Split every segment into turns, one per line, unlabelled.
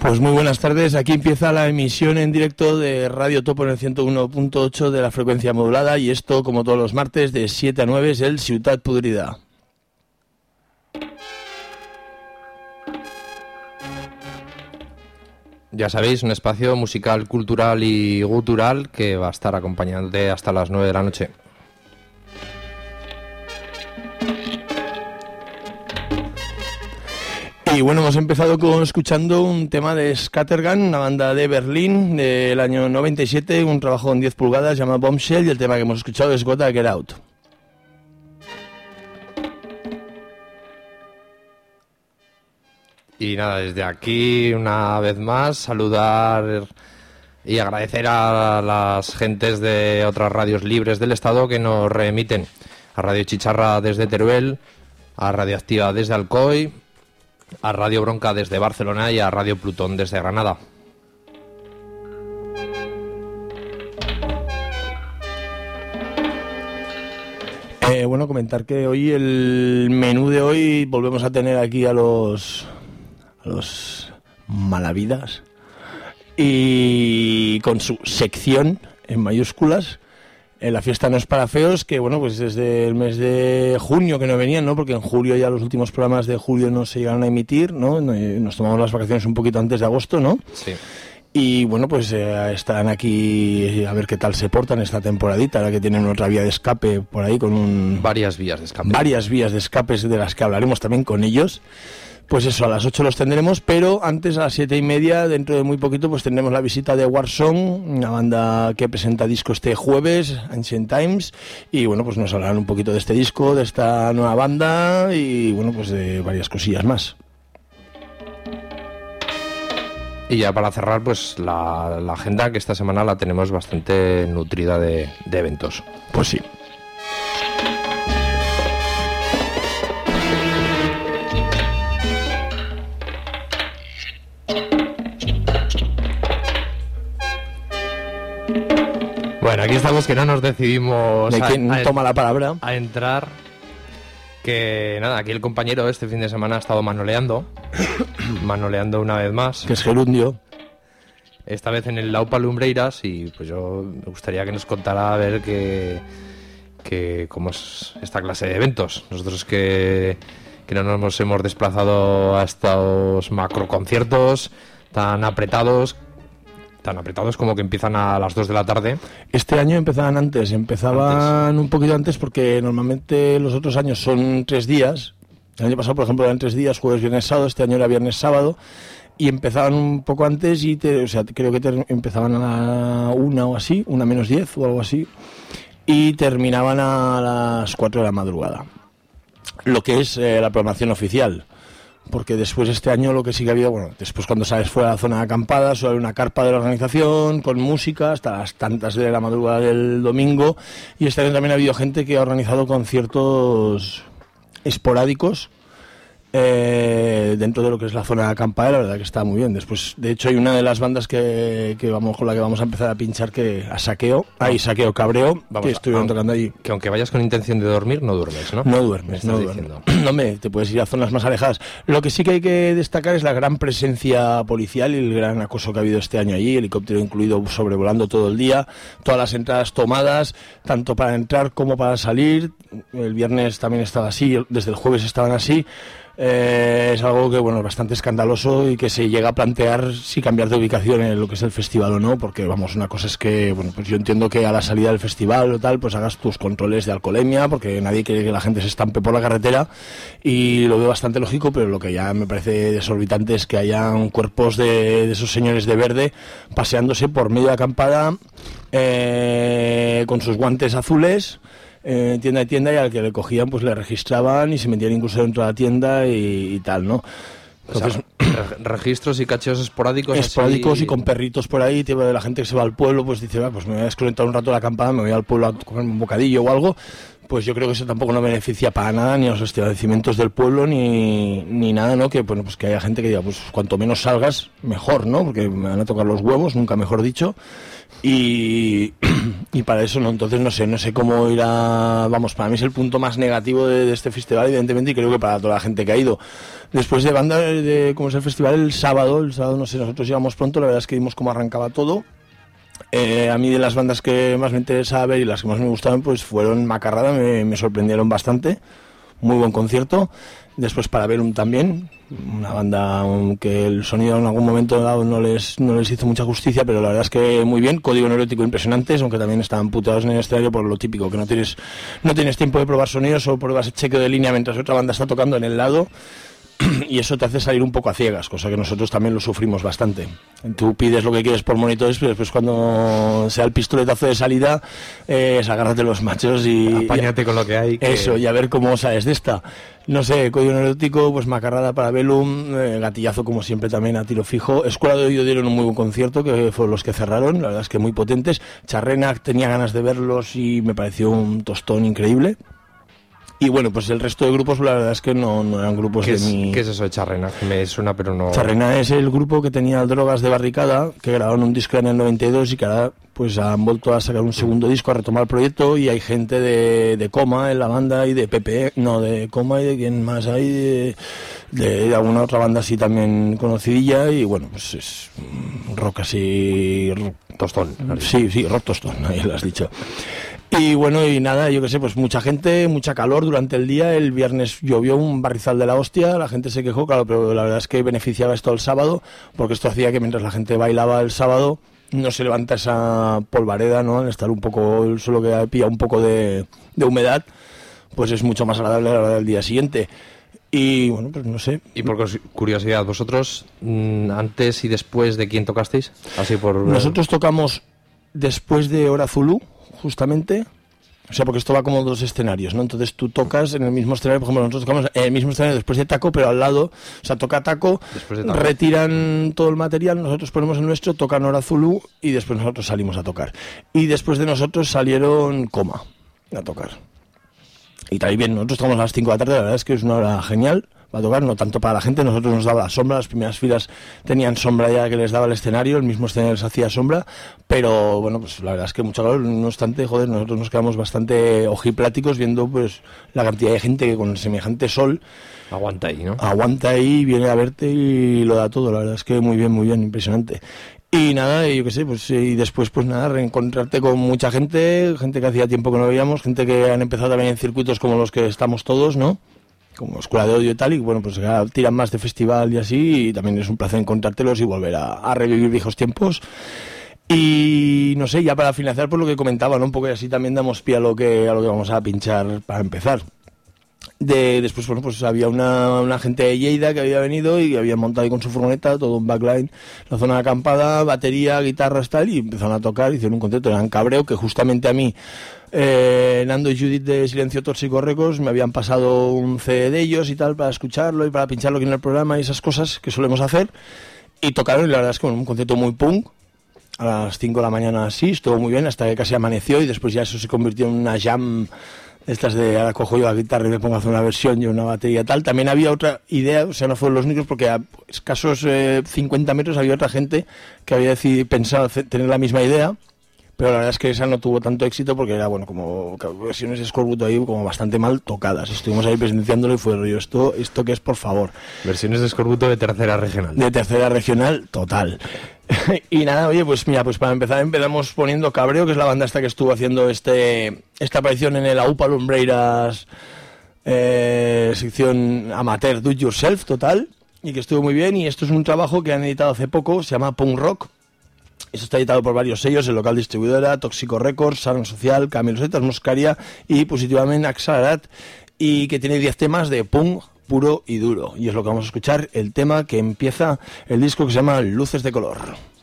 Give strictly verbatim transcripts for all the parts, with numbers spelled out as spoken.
Pues muy buenas tardes, aquí empieza la emisión en directo de Radio Topo en el ciento uno punto ocho de la frecuencia modulada y esto, como todos los martes, de siete a nueve es el Ciutat Podrida.
Ya sabéis, un espacio musical, cultural y gutural que va a estar acompañándote hasta las nueve de la noche.
Y bueno, hemos empezado con escuchando un tema de Scattergun, una banda de Berlín del año noventa y siete, un trabajo en diez pulgadas llamado Bombshell, y el tema que hemos escuchado es Gotta Get Out.
Y nada, desde aquí una vez más saludar y agradecer a las gentes de otras radios libres del estado que nos reemiten, a Radio Chicharra desde Teruel, a Radioactiva desde Alcoy, a Radio Bronca desde Barcelona y a Radio Plutón desde Granada.
Eh, bueno, comentar que hoy el menú de hoy volvemos a tener aquí a los a los Malavidas y con su sección en mayúsculas. Eh, la fiesta no es para feos, que bueno, pues desde el mes de junio que no venían, ¿no? Porque en julio ya los últimos programas de julio no se llegaron a emitir, ¿no? Nos tomamos las vacaciones un poquito antes de agosto, ¿no?
Sí.
Y bueno, pues eh, están aquí a ver qué tal se portan esta temporadita, ahora que tienen otra vía de escape por ahí con un...
Varias vías de escape.
Varias vías de escape de las que hablaremos también con ellos. Pues eso, a las ocho los tendremos, pero antes a las siete y media, dentro de muy poquito, pues tendremos la visita de Warsong, una banda que presenta disco este jueves, Ancient Times, y bueno, pues nos hablarán un poquito de este disco, de esta nueva banda, y bueno, pues de varias cosillas más.
Y ya para cerrar, pues la, la agenda, que esta semana la tenemos bastante nutrida de, de eventos.
Pues sí.
Bueno, aquí estamos que no nos decidimos
¿De quién
a, a,
toma la palabra?
a entrar. Que nada, aquí el compañero este fin de semana ha estado manoleando. manoleando una vez más.
Que es gerundio.
Esta vez en el Laupa Lumbreiras, y pues yo me gustaría que nos contara a ver qué, qué, cómo es esta clase de eventos. Nosotros que, que no nos hemos desplazado a estos macroconciertos tan apretados, tan apretados como que empiezan a las dos de la tarde.
Este año empezaban antes, empezaban antes. un poquito antes, porque normalmente los otros años son tres días. El año pasado, por ejemplo, eran tres días, jueves, viernes, sábado. Este año era viernes, sábado. Y empezaban un poco antes y te, o sea, creo que te, empezaban a la una o así, una menos diez o algo así, y terminaban a las cuatro de la madrugada. Lo que es eh, la programación oficial. Porque después este año lo que sí que ha habido, bueno, después cuando sales fuera de la zona de acampada, suele haber una carpa de la organización con música hasta las tantas de la madrugada del domingo, y este año también ha habido gente que ha organizado conciertos esporádicos eh, dentro de lo que es la zona de acampada, la verdad que está muy bien. Después, de hecho, hay una de las bandas que, que vamos con la que vamos a empezar a pinchar, que a Saqueo, ahí Saqueo Cabreo, vamos, que estuvieron a, tocando ahí.
Que aunque vayas con intención de dormir, no duermes, ¿no?
No duermes, no duermes. No, me, te puedes ir a zonas más alejadas. Lo que sí que hay que destacar es la gran presencia policial y el gran acoso que ha habido este año allí, helicóptero incluido sobrevolando todo el día, todas las entradas tomadas, tanto para entrar como para salir. El viernes también estaba así, desde el jueves estaban así. Eh, es algo que, bueno, es bastante escandaloso y que se llega a plantear si cambiar de ubicación en lo que es el festival o no, porque, vamos, una cosa es que, bueno, pues yo entiendo que a la salida del festival o tal, pues hagas tus controles de alcoholemia, porque nadie quiere que la gente se estampe por la carretera, y lo veo bastante lógico, pero lo que ya me parece desorbitante es que hayan cuerpos de, de esos señores de verde paseándose por medio de acampada eh, con sus guantes azules, Eh, tienda de tienda, y al que le cogían pues le registraban y se metían incluso dentro de la tienda y, y tal, ¿no?
Entonces, o sea, re- registros y cacheos esporádicos
esporádicos
así...
y con perritos por ahí, tío, de la gente que se va al pueblo, pues dice, va, pues me voy a desconectar un rato de la acampada, me voy al pueblo a comer un bocadillo o algo, pues yo creo que eso tampoco no beneficia para nada ni a los establecimientos del pueblo ni, ni nada, ¿no? Que bueno, pues que haya gente que diga, pues cuanto menos salgas, mejor, ¿no? Porque me van a tocar los huevos, nunca mejor dicho. Y, y para eso, ¿no? Entonces no sé, no sé cómo irá, vamos, para mí es el punto más negativo de, de este festival, evidentemente, y creo que para toda la gente que ha ido. Después de banda, de cómo es el festival, el sábado, el sábado no sé, nosotros llegamos pronto, la verdad es que vimos cómo arrancaba todo. Eh, a mí de las bandas que más me interesaba ver y las que más me gustaban, pues fueron Macarrada, me, me sorprendieron bastante, muy buen concierto. Después Parabellum también, una banda que el sonido en algún momento dado no les, no les hizo mucha justicia, pero la verdad es que muy bien. Código Neurótico impresionantes, aunque también estaban puteados en el escenario por lo típico, que no tienes, no tienes tiempo de probar sonidos o pruebas chequeo de línea mientras otra banda está tocando en el lado. Y eso te hace salir un poco a ciegas, cosa que nosotros también lo sufrimos bastante. Tú pides lo que quieres por monitores, pero después cuando sea el pistoletazo de salida, eh, agárrate los machos y...
Apáñate
y,
con lo que hay. Que...
Eso, y a ver cómo sales de esta. No sé, Código Neurótico, pues Macarrada, Parabellum, eh, Gatillazo como siempre también a tiro fijo. Escuela de Oído dieron un muy buen concierto, que fueron los que cerraron, la verdad es que muy potentes. Charrena, tenía ganas de verlos y me pareció un tostón increíble. Y bueno, pues el resto de grupos la verdad es que no, no eran grupos
¿Qué
de
es,
mi...
¿Qué es eso de Charrena? Que me suena pero no...
Charrena es el grupo que tenía Drogas de Barricada, que grabaron un disco en el noventa y dos y que ahora pues han vuelto a sacar un segundo disco, a retomar el proyecto, y hay gente de, de Coma en la banda y de P P E, no, de Coma y de quién más hay, de, de, de alguna otra banda así también conocidilla, y bueno, pues es rock así...
Tostón.
Sí, sí, rock tostón, ahí lo has dicho. Y bueno, y nada, yo qué sé, pues mucha gente, mucha calor durante el día. El viernes llovió un barrizal de la hostia, la gente se quejó, claro, pero la verdad es que beneficiaba esto el sábado, porque esto hacía que mientras la gente bailaba el sábado no se levanta esa polvareda, ¿no? Al estar un poco, el suelo que pilla un poco de, de humedad, pues es mucho más agradable a la hora del día siguiente. Y bueno, pues no sé.
Y por curiosidad, ¿vosotros mmm, antes y después de quién tocasteis? Así por...
Nosotros tocamos después de Hora Zulu, justamente, o sea, porque esto va como dos escenarios, ¿no? Entonces tú tocas en el mismo escenario, por ejemplo, nosotros tocamos en el mismo escenario después de Taco, pero al lado, o sea, toca Taco,
después de Taco,
retiran todo el material, nosotros ponemos el nuestro, tocan Hora Zulu y después nosotros salimos a tocar. Y después de nosotros salieron Coma a tocar. Y tal y bien, nosotros estamos a las cinco de la tarde, la verdad es que es una hora genial para tocar, no tanto para la gente, nosotros nos daba la sombra, las primeras filas tenían sombra ya que les daba el escenario, el mismo escenario les hacía sombra, pero bueno, pues la verdad es que mucho calor, no obstante, joder, nosotros nos quedamos bastante ojipláticos viendo pues la cantidad de gente que con semejante sol
aguanta ahí, ¿no?
Aguanta ahí, viene a verte y lo da todo, la verdad es que muy bien, muy bien, impresionante. Y nada, yo qué sé, pues y después pues nada, reencontrarte con mucha gente, gente que hacía tiempo que no veíamos, gente que han empezado también en circuitos como los que estamos todos, ¿no? Como Escuela de Odio y tal, y bueno, pues ya tiran más de festival y así, y también es un placer encontrártelos y volver a, a revivir viejos tiempos. Y no sé, ya para finalizar, pues lo que comentaba, ¿no? Un poco y así también damos pie a lo que, a lo que vamos a pinchar para empezar. De, después, bueno, pues había una, una gente de Lleida que había venido y había montado ahí con su furgoneta, todo un backline, la zona de acampada, batería, guitarras, tal, y empezaron a tocar, hicieron un concierto, eran Cabreo, que justamente a mí, eh, Nando y Judith de Silencio Tóxico Records me habían pasado un C D de ellos y tal, para escucharlo y para pincharlo aquí en el programa y esas cosas que solemos hacer, y tocaron, y la verdad es que bueno, un concierto muy punk, a las cinco de la mañana así, estuvo muy bien, hasta que casi amaneció, y después ya eso se convirtió en una jam. Estas de ahora cojo yo la guitarra y me pongo a hacer una versión y una batería tal. También había otra idea, o sea, no fueron los únicos, porque a escasos eh, cincuenta metros había otra gente que había decidido, pensado hacer, tener la misma idea, pero la verdad es que esa no tuvo tanto éxito porque era, bueno, como versiones de Scorbuto ahí como bastante mal tocadas. Estuvimos ahí presenciándolo y fue rollo, esto, esto que es, por favor.
Versiones de Scorbuto de tercera regional.
De tercera regional, total. Y nada, oye, pues mira, pues para empezar empezamos poniendo Cabreo, que es la banda esta que estuvo haciendo este esta aparición en el Aupa Lumbreiras eh, sección amateur do it yourself total, y que estuvo muy bien. Y esto es un trabajo que han editado hace poco, se llama Punk Rock. Esto está editado por varios sellos, el local distribuidora, Tóxico Records, Salón Social, Camilo Setas, Moscaria y positivamente Axalarat, y que tiene diez temas de punk puro y duro, y es lo que vamos a escuchar, el tema que empieza el disco, que se llama Luces de Color.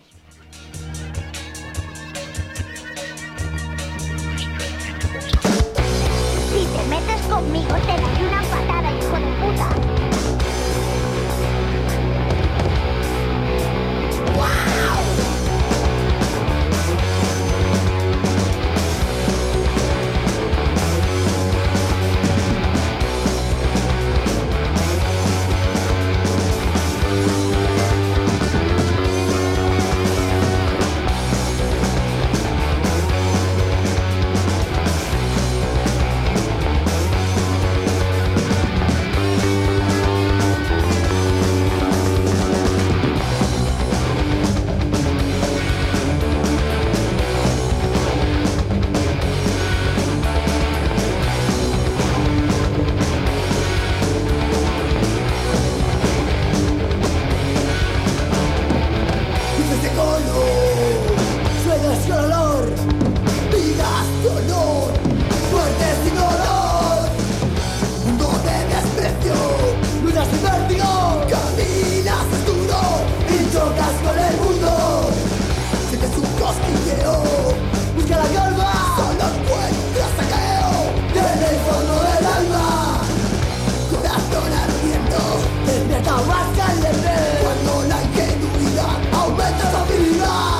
Si te metes conmigo te daré una patada, hijo de puta.
despierta más caliente. Cuando la ingenuidad aumenta su habilidad.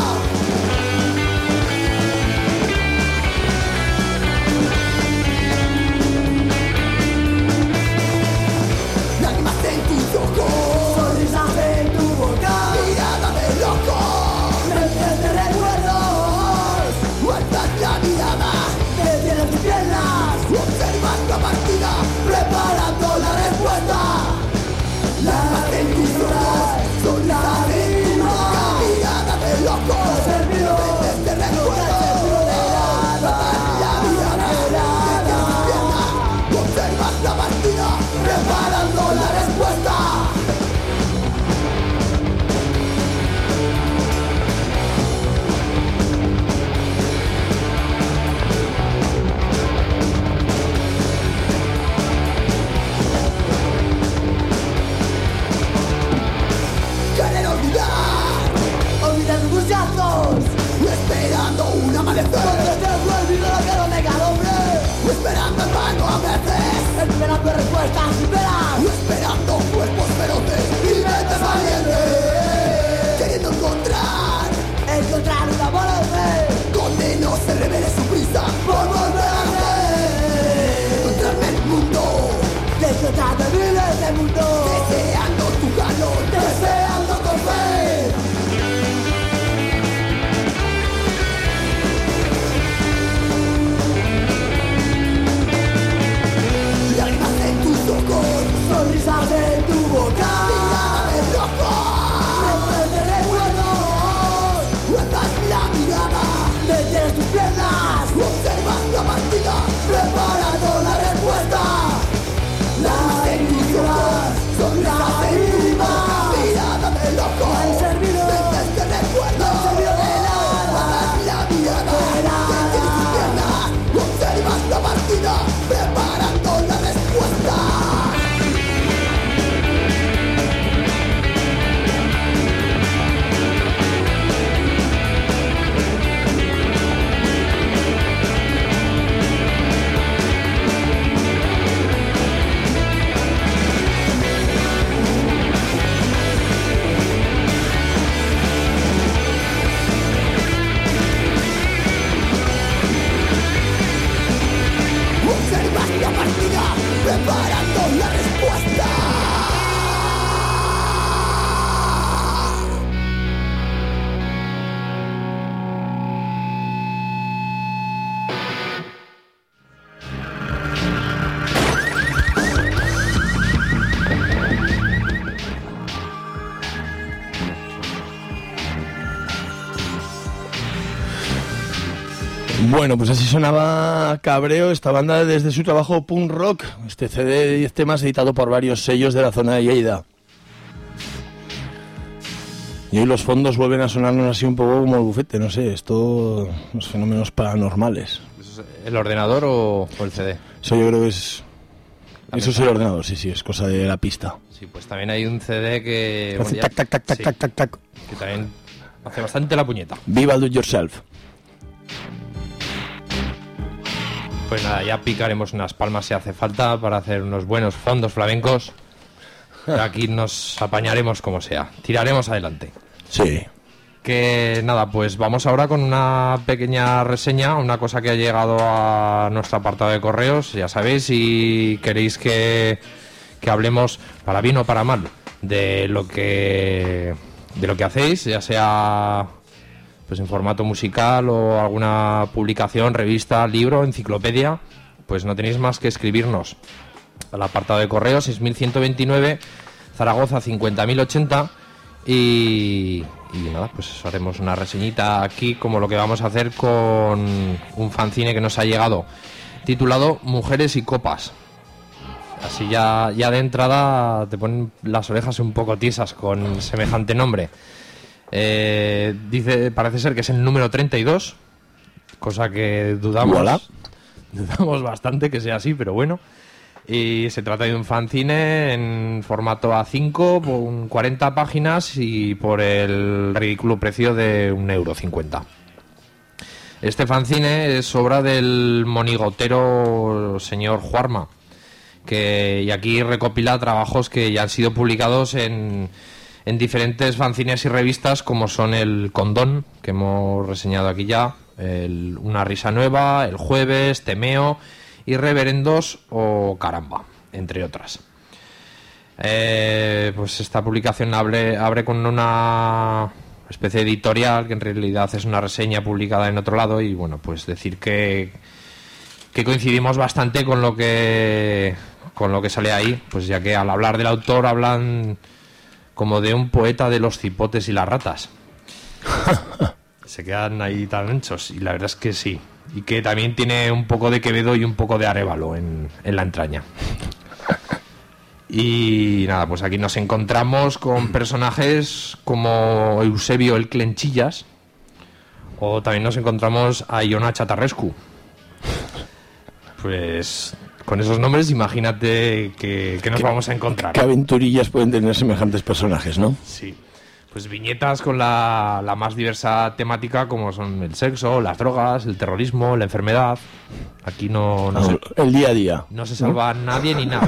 Lágrimas en tus ojos, sonrisas en tu boca, mirada de loco, lentes de recuerdos, guardas la mirada, detienes tus piernas, observas la partida, preparando la respuesta. Lágrimas en tus ojos, sonrisas en tu boca, mirada de loco, lentes de recuerdos, guardas la mirada, detienes tus piernas, observas la partida, preparando la respuesta. Querer olvidar, olvidar tus bullazos, esperando un amanecer. Cuando te olvido lo que lo nega el hombre, esperando en vano a veces, esperando respuestas sinceras, esperando cuerpos feroces y mentes valientes, queriendo encontrar, encontrar un amanecer, donde no se revele su prisa por volver a ser, encontrarme el mundo, encontrar de miles de mundos, deseando tu calor, deseando tu fe. Lágrimas en tus ojos, sonrisas en tu boca, mirada de loco, lentes de recuerdos, guardas la mirada, detienes tus piernas, observas la partida, preparando la respuesta. Lágrimas en tus ojos, sonrisas en tu boca, mirada de loco, lentes de recuerdos, guardas la mirada, detienes tus piernas, observas la partida, preparando la respuesta. Observas la partida, preparando la respuesta.
Bueno, pues así sonaba Cabreo, esta banda desde su trabajo Punk Rock, este C D de diez temas editado por varios sellos de la zona de Lleida. Y hoy los fondos vuelven a sonarnos así un poco como el bufete, no sé, esto, los fenómenos paranormales.
¿El ordenador o, o el C D?
Eso yo creo que es...
La
Eso es el ordenador, sí, sí, es cosa de la pista.
Sí, pues también hay un C D que...
Hace
bueno, ya-
tac, tac, tac, tac,
sí,
tac, tac, tac.
que también hace bastante la puñeta.
Viva Do It Yourself.
Pues nada, ya picaremos unas palmas si hace falta para hacer unos buenos fondos flamencos. Pero aquí nos apañaremos como sea. Tiraremos adelante.
Sí.
Que nada, pues vamos ahora con una pequeña reseña, una cosa que ha llegado a nuestro apartado de correos. Ya sabéis, si queréis que, que hablemos para bien o para mal de lo que de lo que hacéis, ya sea pues en formato musical o alguna publicación, revista, libro, enciclopedia, pues no tenéis más que escribirnos al apartado de correos seis mil ciento veintinueve, Zaragoza cincuenta mil ochenta. Y, y nada, pues haremos una reseñita aquí, como lo que vamos a hacer con un fanzine que nos ha llegado, titulado Mujeres y Copas. Así ya, ya de entrada te ponen las orejas un poco tiesas con semejante nombre. Eh, dice, parece ser que es el número treinta y dos, cosa que dudamos,
Voilà.
dudamos bastante que sea así, pero bueno. Y se trata de un fanzine en formato A cinco, con cuarenta páginas y por el ridículo precio de un euro cincuenta. Este fanzine es obra del monigotero señor Juarma que y aquí recopila trabajos que ya han sido publicados en, en diferentes fanzines y revistas, como son el Condón, que hemos reseñado aquí ya, el Una risa nueva, el Jueves, Temeo y Reverendos o Caramba, entre otras. Eh, pues esta publicación abre, abre con una especie de editorial que en realidad es una reseña publicada en otro lado, y bueno, pues decir que, que coincidimos bastante con lo que con lo que sale ahí, pues ya que al hablar del autor hablan como de un poeta de los cipotes y las ratas. Se quedan ahí tan anchos, y la verdad es que sí, y que también tiene un poco de Quevedo y un poco de Arévalo en, en la entraña. Y nada, pues aquí nos encontramos con personajes como Eusebio el Clenchillas, o también nos encontramos a Iona Chatarrescu. Pues con esos nombres imagínate que, que nos
¿Qué,
vamos a encontrar.
¿Qué aventurillas pueden tener semejantes personajes, no?
Sí, pues viñetas con la, la más diversa temática, como son el sexo, las drogas, el terrorismo, la enfermedad. Aquí no, no,
no
se,
el día a día.
No se salva ¿no? nadie ni nada.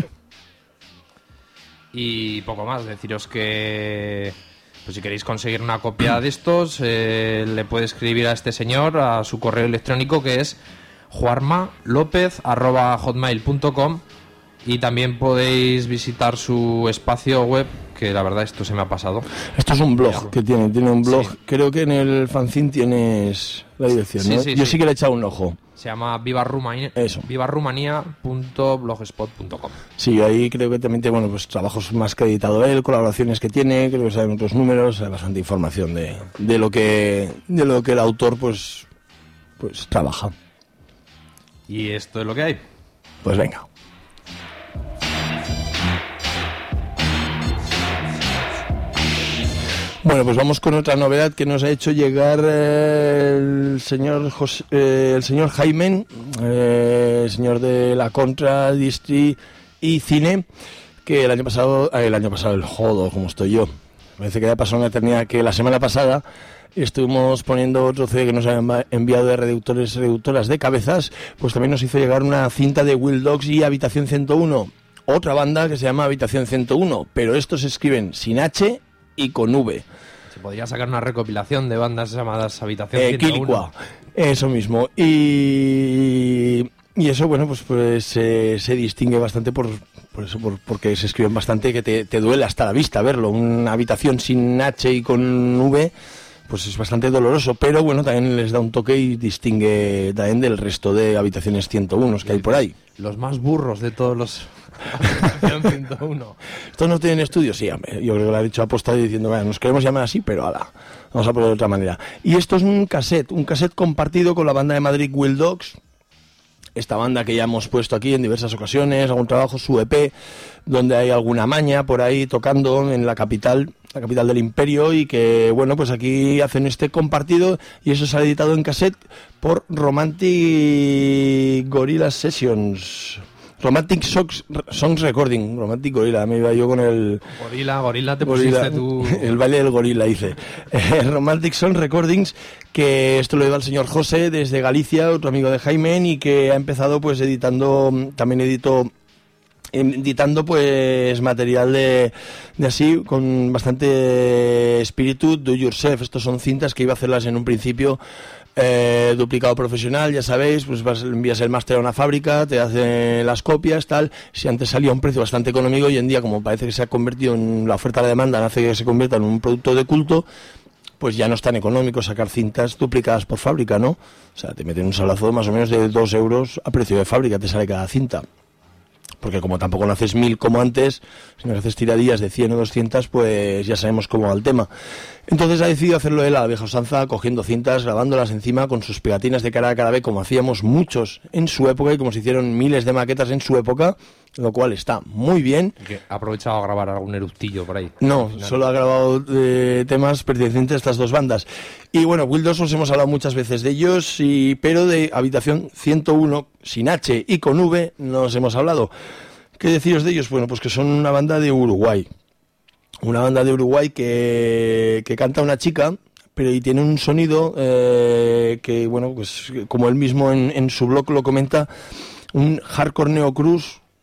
Y poco más, deciros que pues si queréis conseguir una copia de estos, eh, le puede escribir a este señor a su correo electrónico, que es juarmalopez arroba hotmail punto com, y también podéis visitar su espacio web, que la verdad esto se me ha pasado.
Esto es un blog que tiene, tiene un blog, sí. Creo que en el fanzine tienes la dirección,
sí,
¿no?
Sí,
Yo
sí.
sí que le he echado un ojo.
Se llama viva rumania punto blogspot punto com.
Sí, ahí creo que también tiene, bueno, pues trabajos más que ha editado él, colaboraciones que tiene, creo que salen otros números, hay bastante información de, de lo que de lo que el autor pues pues trabaja.
Y esto es lo que hay.
Pues venga. Bueno, pues vamos con otra novedad que nos ha hecho llegar eh, el señor José, eh, el señor Jaime, eh, el señor de la Contra, Distri y Cine, que el año pasado, eh, el año pasado, el jodo, como estoy yo, parece que ya pasó una eternidad, que la semana pasada estuvimos poniendo otro C D que nos han enviado de reductores y reductoras de cabezas, pues también nos hizo llegar una cinta de Wild Dogs y Habitación ciento uno, otra banda que se llama Habitación ciento uno, pero estos se escriben sin H y con V.
Se podría sacar una recopilación de bandas llamadas Habitación
eh,
ciento uno.
Quilicua, eso mismo. Y, y eso, bueno, pues, pues eh, se distingue bastante por, por eso, por, porque se escriben bastante, que te, te duele hasta la vista verlo. Una habitación sin H y con V, pues es bastante doloroso, pero bueno, también les da un toque y distingue también del resto de Habitaciones ciento uno que hay por ahí.
Los más burros de todos los... ciento uno.
¿Estos no tienen estudios? Sí, hombre, yo creo que lo ha dicho apostado diciendo, bueno, nos queremos llamar así, pero ala, vamos a ponerlo de otra manera. Y esto es un cassette, un cassette compartido con la banda de Madrid Wild Dogs, esta banda que ya hemos puesto aquí en diversas ocasiones, algún trabajo, su E P, donde hay alguna maña por ahí tocando en la capital, la capital del imperio, y que, bueno, pues aquí hacen este compartido, y eso se ha editado en cassette por Romantic Gorilla Sessions. Romantic Songs, Songs Recording, Romantic Gorilla, me iba yo con el...
Gorila, Gorila, te
gorila,
pusiste tú...
El baile del gorila, hice. Eh, Romantic Songs Recordings, que esto lo lleva el señor José desde Galicia, otro amigo de Jaime, y que ha empezado pues editando, también editó... editando pues material de, de así con bastante espíritu do yourself. Estos son cintas que iba a hacerlas en un principio eh, duplicado profesional, ya sabéis, pues vas, envías el máster a una fábrica, te hacen las copias, tal. Si antes salía a un precio bastante económico, hoy en día, como parece que se ha convertido en la oferta a la demanda, hace que se convierta en un producto de culto, pues ya no es tan económico sacar cintas duplicadas por fábrica, ¿no? O sea, te meten un salazo más o menos de dos euros a precio de fábrica, te sale cada cinta. Porque como tampoco no haces mil como antes, sino que haces tiradillas de cien o doscientas, pues ya sabemos cómo va el tema. Entonces ha decidido hacerlo él a la vieja usanza, cogiendo cintas, grabándolas encima con sus pegatinas de cara a cara B, como hacíamos muchos en su época y como se hicieron miles de maquetas en su época, lo cual está muy bien.
Que ha aprovechado a grabar algún eructillo por ahí.
No, solo ha grabado eh, temas pertenecientes a estas dos bandas. Y bueno, Wild Dogs os hemos hablado muchas veces de ellos, y, pero de Habitación ciento uno, sin H y con V, no os hemos hablado. ¿Qué deciros de ellos? Bueno, pues que son una banda de Uruguay. Una banda de Uruguay que, que canta una chica, pero y tiene un sonido eh, que, bueno, pues como él mismo en, en su blog lo comenta, un hardcore neocruz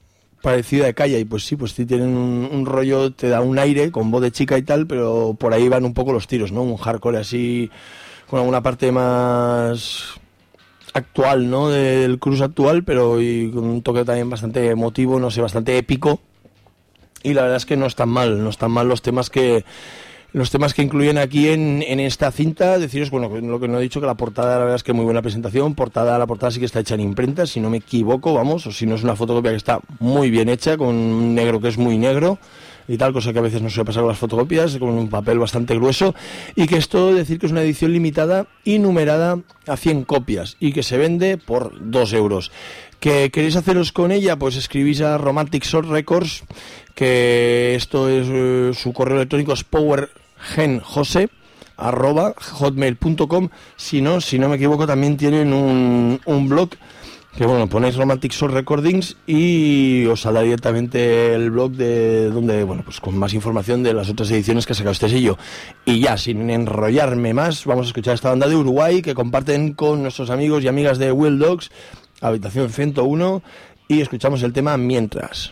parecida de Calla, y pues sí, pues sí tienen un, un rollo, te da un aire con voz de chica y tal, pero por ahí van un poco los tiros, ¿no? Un hardcore así, con alguna parte más actual, ¿no? Del Cruz actual, pero y con un toque también bastante emotivo, no sé, bastante épico, y la verdad es que no están mal, no están mal los temas que los temas que incluyen aquí en, en esta cinta. Deciros, bueno, lo que no he dicho, que la portada, la verdad es que muy buena presentación. Portada, la portada sí que está hecha en imprenta, si no me equivoco, vamos, o si no es una fotocopia que está muy bien hecha, con un negro que es muy negro y tal, cosa que a veces no suele pasar con las fotocopias, con un papel bastante grueso, y que esto, decir que es una edición limitada y numerada a cien copias, y que se vende por dos euros. ¿Que queréis haceros con ella? Pues escribís a Romantic Sword Records, que esto es, eh, su correo electrónico es powergenjose arroba hotmail punto com. Si no, si no me equivoco, también tienen un, un blog, que bueno, ponéis Romantic Sword Recordings y os saldrá directamente el blog de donde, bueno, pues con más información de las otras ediciones que ha sacado este sello. Y ya, sin enrollarme más, vamos a escuchar esta banda de Uruguay que comparten con nuestros amigos y amigas de Wild Dogs, Habitación ciento uno, y escuchamos el tema Mientras.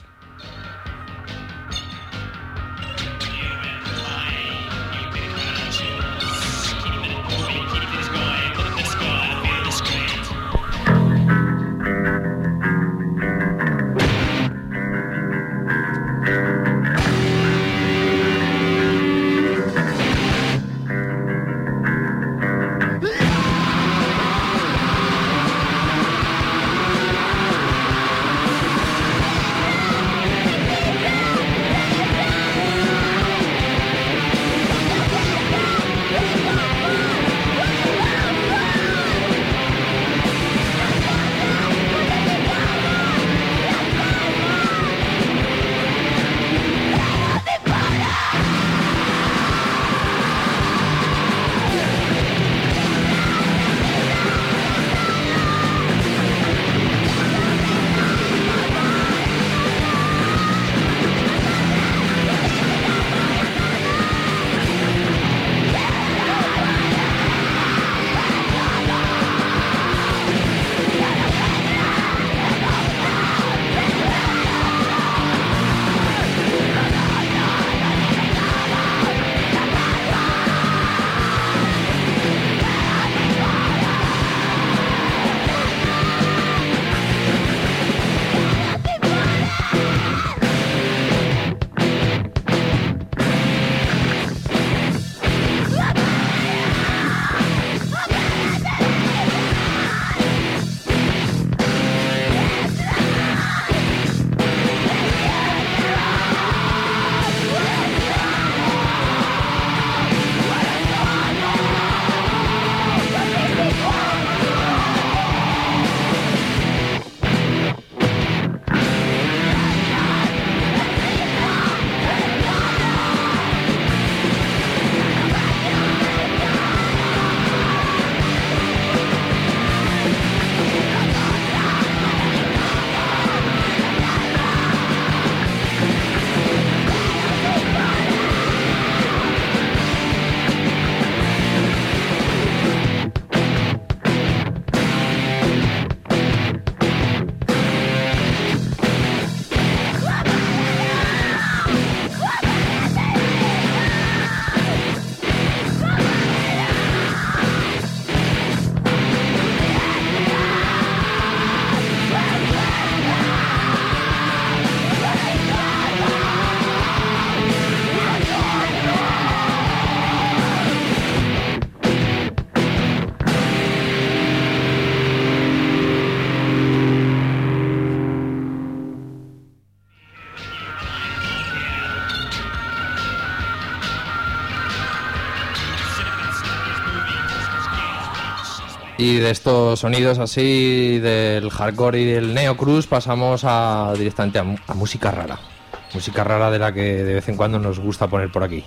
Y de estos sonidos así, del hardcore y del neocruz, pasamos a directamente a, a música rara. Música rara de la que de vez en cuando nos gusta poner por aquí.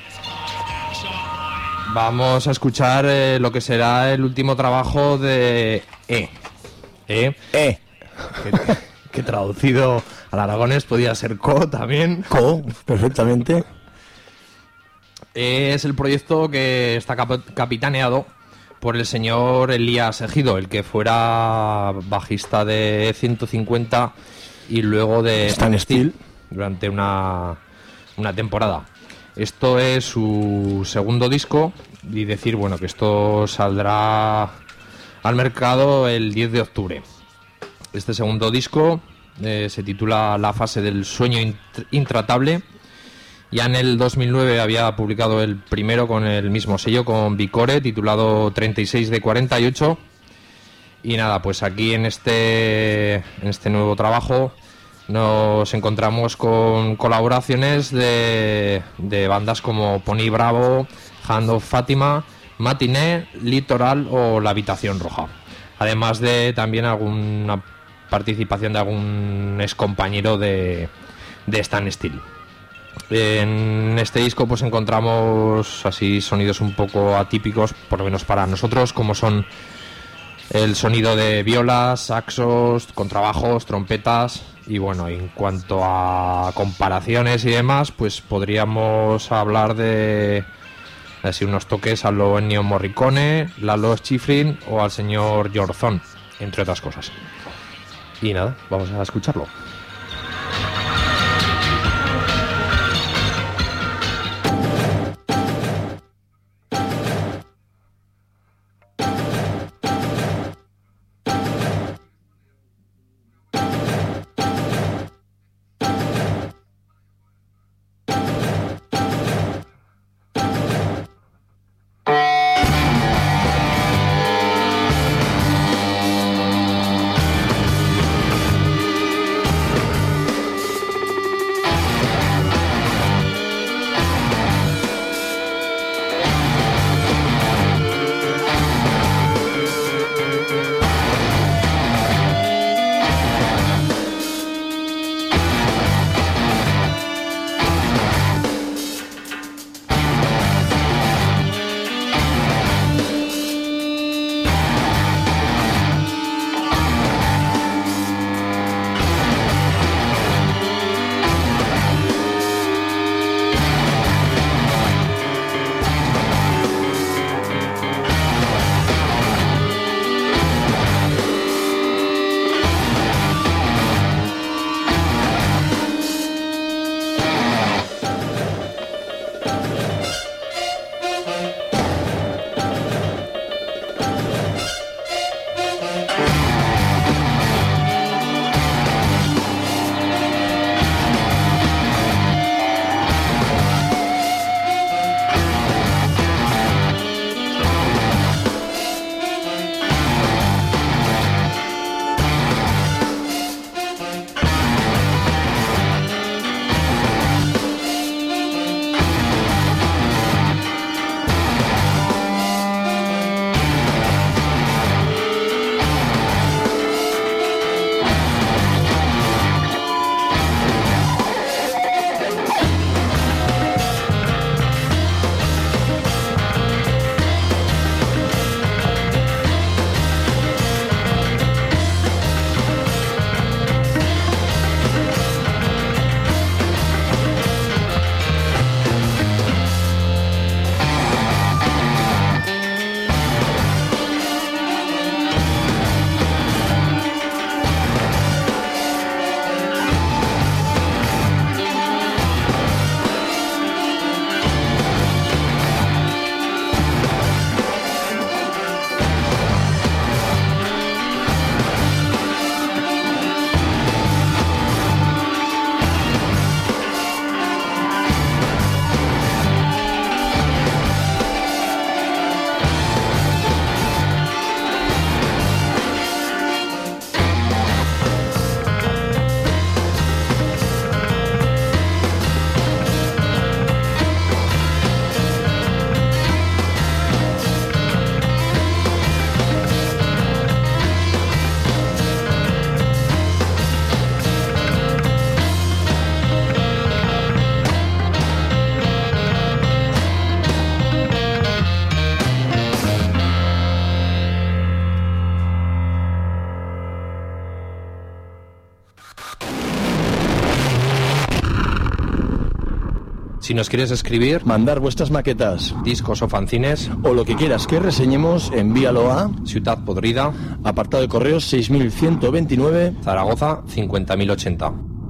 Vamos a escuchar eh, lo que será el último trabajo de E. E.
E.
Que, que traducido al aragonés podía ser Co también.
Co, perfectamente.
E es el proyecto que está cap- capitaneado por el señor Elías Ejido, el que fuera bajista de ciento cincuenta y luego de
Stan Steel
durante una, una temporada. Esto es su segundo disco y decir, bueno, que esto saldrá al mercado el diez de octubre. Este segundo disco eh, se titula La fase del sueño int- intratable. Ya en el dos mil nueve había publicado el primero con el mismo sello, con Vicore, titulado treinta y seis de cuarenta y ocho. Y nada, pues aquí en este, en este nuevo trabajo nos encontramos con colaboraciones de, de bandas como Pony Bravo, Hand of Fátima, Matiné, Litoral o La Habitación Roja. Además de también alguna participación de algún excompañero de, de Stan Steel. En este disco pues encontramos así sonidos un poco atípicos, por lo menos para nosotros, como son el sonido de violas, saxos, contrabajos, trompetas. Y bueno, en cuanto a comparaciones y demás, pues podríamos hablar de así unos toques a lo Ennio Morricone, Lalo Schifrin o al señor Jorzón, entre otras cosas. Y nada, vamos a escucharlo. Si nos quieres escribir,
mandar vuestras maquetas,
discos o fanzines,
o lo que quieras que reseñemos, envíalo a
Ciudad Podrida,
apartado de correos seis mil ciento veintinueve,
Zaragoza cincuenta mil ochenta.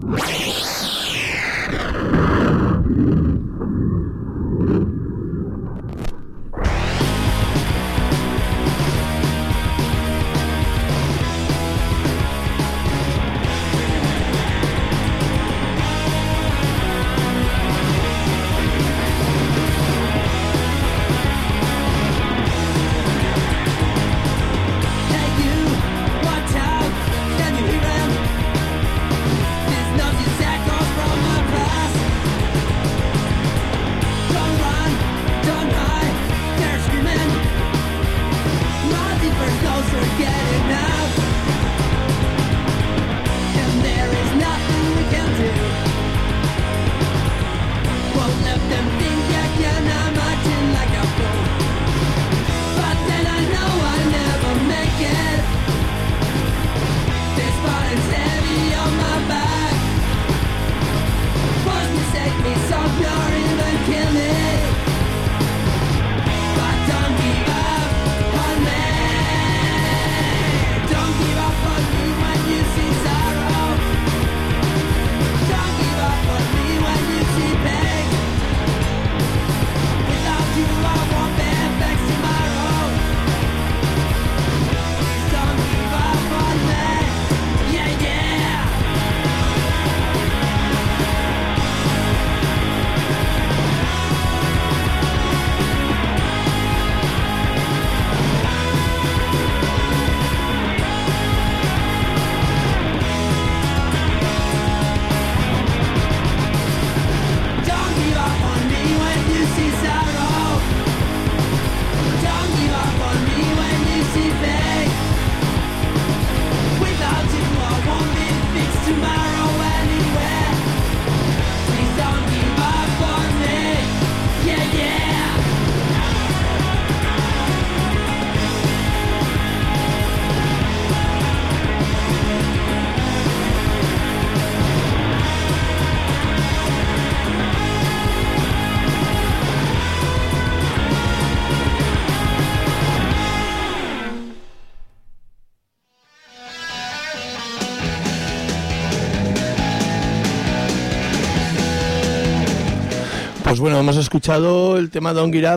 Pues bueno, hemos escuchado el tema Don't Get Up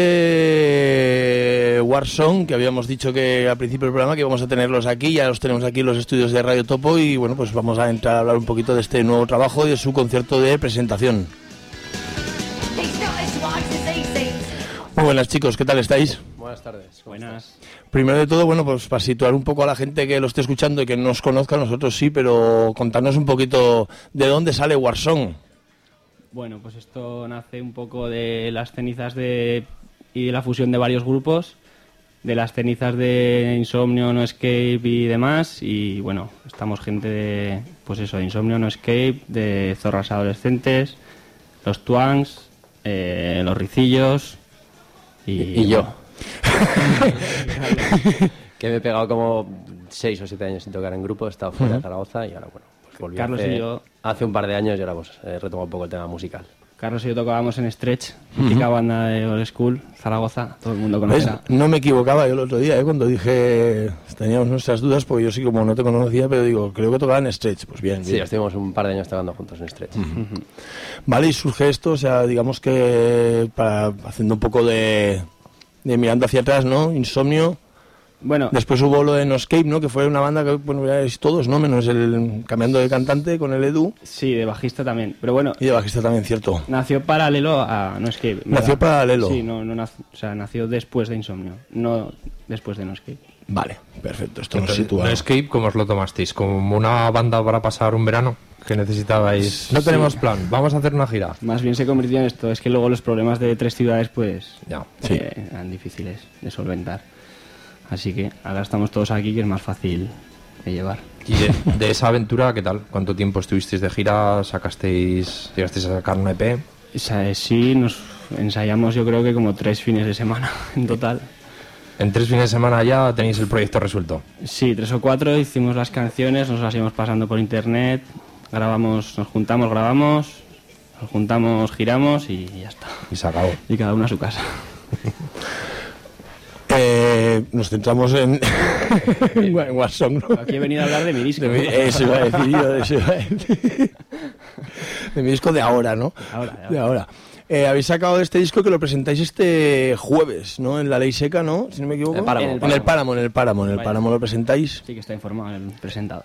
de Warsong, que habíamos dicho que al principio del programa que íbamos a tenerlos aquí, ya los tenemos aquí en los estudios de Radio Topo y bueno, pues vamos a entrar a hablar un poquito de este nuevo trabajo y de su concierto de presentación. Muy buenas chicos, ¿qué tal estáis?
Buenas tardes.
Buenas.
Primero de todo, bueno, pues para situar un poco a la gente que lo esté escuchando y que no os conozca, nosotros sí, pero contarnos un poquito de dónde sale Warsong.
Bueno, pues esto nace un poco de las cenizas de y de la fusión de varios grupos, de las cenizas de Insomnio, No Escape y demás, y bueno, estamos gente de, pues eso, de Insomnio, No Escape, de Zorras Adolescentes, los Twangs, eh, los Ricillos y,
y yo. Que me he pegado como seis o siete años sin tocar en grupo, he estado fuera uh-huh. de Zaragoza y ahora bueno, pues volví
Carlos
hace,
y yo
hace un par de años y ahora pues he retomado un poco el tema musical.
Carlos y yo tocábamos en Stretch, mítica uh-huh. banda de Old School, Zaragoza, todo el mundo conocerá.
No me equivocaba yo el otro día, ¿eh? Cuando dije, teníamos nuestras dudas, porque yo sí como no te conocía, pero digo, creo que tocaba en Stretch, pues bien, bien.
Sí, estuvimos un par de años tocando juntos en Stretch.
Uh-huh. Uh-huh. Vale, y surge esto, o sea, digamos que para, haciendo un poco de, de mirando hacia atrás, ¿no? Insomnio.
Bueno,
después hubo lo de No Escape, ¿no? Que fue una banda que, bueno, erais todos, ¿no? Menos el cambiando de cantante con el Edu.
Sí, de bajista también, pero bueno.
Y de bajista también, cierto.
Nació paralelo a No Escape.
Nació
¿verdad?
paralelo.
Sí, no, no nació, o sea, nació después de Insomnio, no después de No Escape.
Vale, perfecto, esto
Entonces,
nos sitúa.
No Escape, ¿cómo os lo tomasteis? ¿Como una banda para pasar un verano? Que necesitabais. No tenemos sí. plan, vamos a hacer una gira.
Más bien se convirtió en esto, es que luego los problemas de tres ciudades, pues,
ya,
sí.
eh, eran difíciles de solventar. Así que ahora estamos todos aquí, que es más fácil de llevar.
¿Y de, de esa aventura qué tal? ¿Cuánto tiempo estuvisteis de gira? ¿Sacasteis, llegasteis a sacar un E P?
O sea, sí, nos ensayamos yo creo que como tres fines de semana en total.
¿En tres fines de semana ya tenéis el proyecto resuelto?
Sí, tres o cuatro, hicimos las canciones, nos las íbamos pasando por internet, grabamos, nos juntamos, grabamos, Nos juntamos, giramos y ya está.
Y se acabó.
Y cada uno a su casa.
Eh, nos centramos en, en Warzone, ¿no?
Aquí he venido a hablar de mi disco.
De mi, eso iba a decir yo, eso iba a decir. De mi disco de ahora, ¿no?
Ahora, de ahora.
De ahora. Eh, habéis sacado este disco que lo presentáis este jueves, ¿no? En la Ley Seca, ¿no? Si no me equivoco.
El Páramo.
En el Páramo, en el Páramo, en el
Vaya.
Páramo lo presentáis.
Sí que está informado el presentador.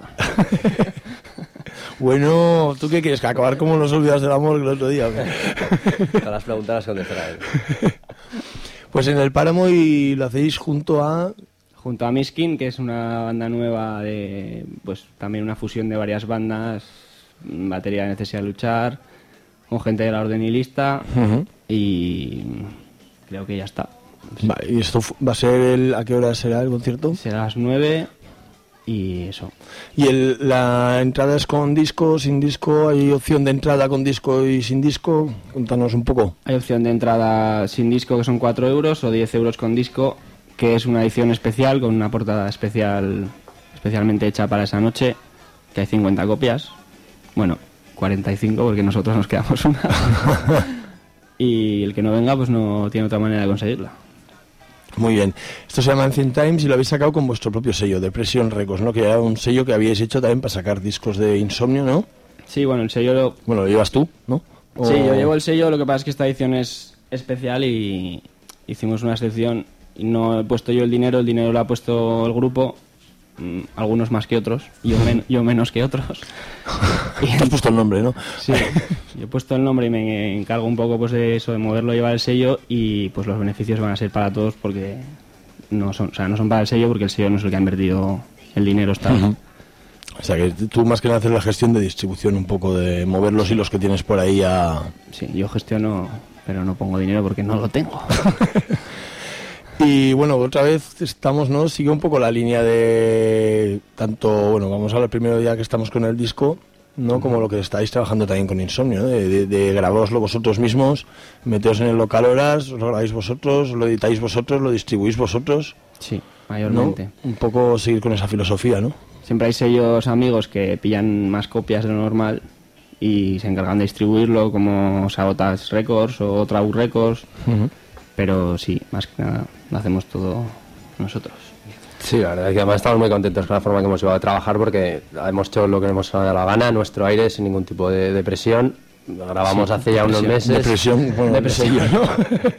Bueno, ¿tú qué quieres? ¿Que acabar como los olvidados del amor el otro día? ¿O qué?
Todas las preguntas las contestará él.
Pues en el Páramo y lo hacéis junto a...
Junto a Miskin, que es una banda nueva de, pues también una fusión de varias bandas, batería de Necesidad de Luchar, con gente de la Orden y Lista,
Uh-huh.
y creo que ya está.
Vale, ¿y esto fu- va a ser el... ¿A qué hora será el concierto?
Será a las nueve y eso.
¿Y el, la entrada es con disco, sin disco? ¿Hay opción de entrada con disco y sin disco? Cuéntanos un poco.
Hay opción de entrada sin disco, que son cuatro euros, o diez euros con disco, que es una edición especial, con una portada especial, especialmente hecha para esa noche, que hay cincuenta copias. Bueno, cuarenta y cinco, porque nosotros nos quedamos una. Y el que no venga, pues no tiene otra manera de conseguirla.
Muy bien. Esto se llama Ancient Times y lo habéis sacado con vuestro propio sello, Depression Records, ¿no? Que era un sello que habíais hecho también para sacar discos de Insomnio, ¿no?
Sí, bueno, el sello lo...
Bueno, lo llevas tú, ¿no? O-
Sí, yo llevo el sello, lo que pasa es que esta edición es especial y hicimos una excepción y no he puesto yo el dinero, el dinero lo ha puesto el grupo, mm, algunos más que otros, yo, men- yo menos que otros.
Te has puesto el nombre, ¿no?
Sí, yo he puesto el nombre y me encargo un poco pues de eso, de moverlo, llevar el sello, y pues los beneficios van a ser para todos porque no son, o sea, no son para el sello, porque el sello no es el que ha invertido el dinero, está.
Ujú. O sea, que tú más que nada haces la gestión de distribución, un poco de mover los hilos que tienes por ahí a...
Sí, yo gestiono, pero no pongo dinero porque no lo tengo.
Y bueno, otra vez estamos, ¿no? Sigue un poco la línea de tanto, bueno, vamos a hablar primero ya que estamos con el disco, ¿no? Como lo que estáis trabajando también con Insomnio, ¿no? De, de, de grabaroslo vosotros mismos, meteos en el local horas, os lo grabáis vosotros, lo editáis vosotros, lo distribuís vosotros,
Sí,
¿no?
mayormente.
Un poco seguir con esa filosofía, ¿no?
Siempre hay sellos amigos que pillan más copias de lo normal y se encargan de distribuirlo, como Sabotage Records o Trau Records, pero sí, más que nada lo hacemos todo nosotros.
Sí, la verdad es que además estamos muy contentos con la forma que hemos llevado a trabajar, porque hemos hecho lo que nos ha dado la gana, nuestro aire, sin ningún tipo de, de presión. Lo grabamos
Sí,
hace ya unos
depresión.
meses.
Depresión, bueno,
Depresión.
sello, ¿no?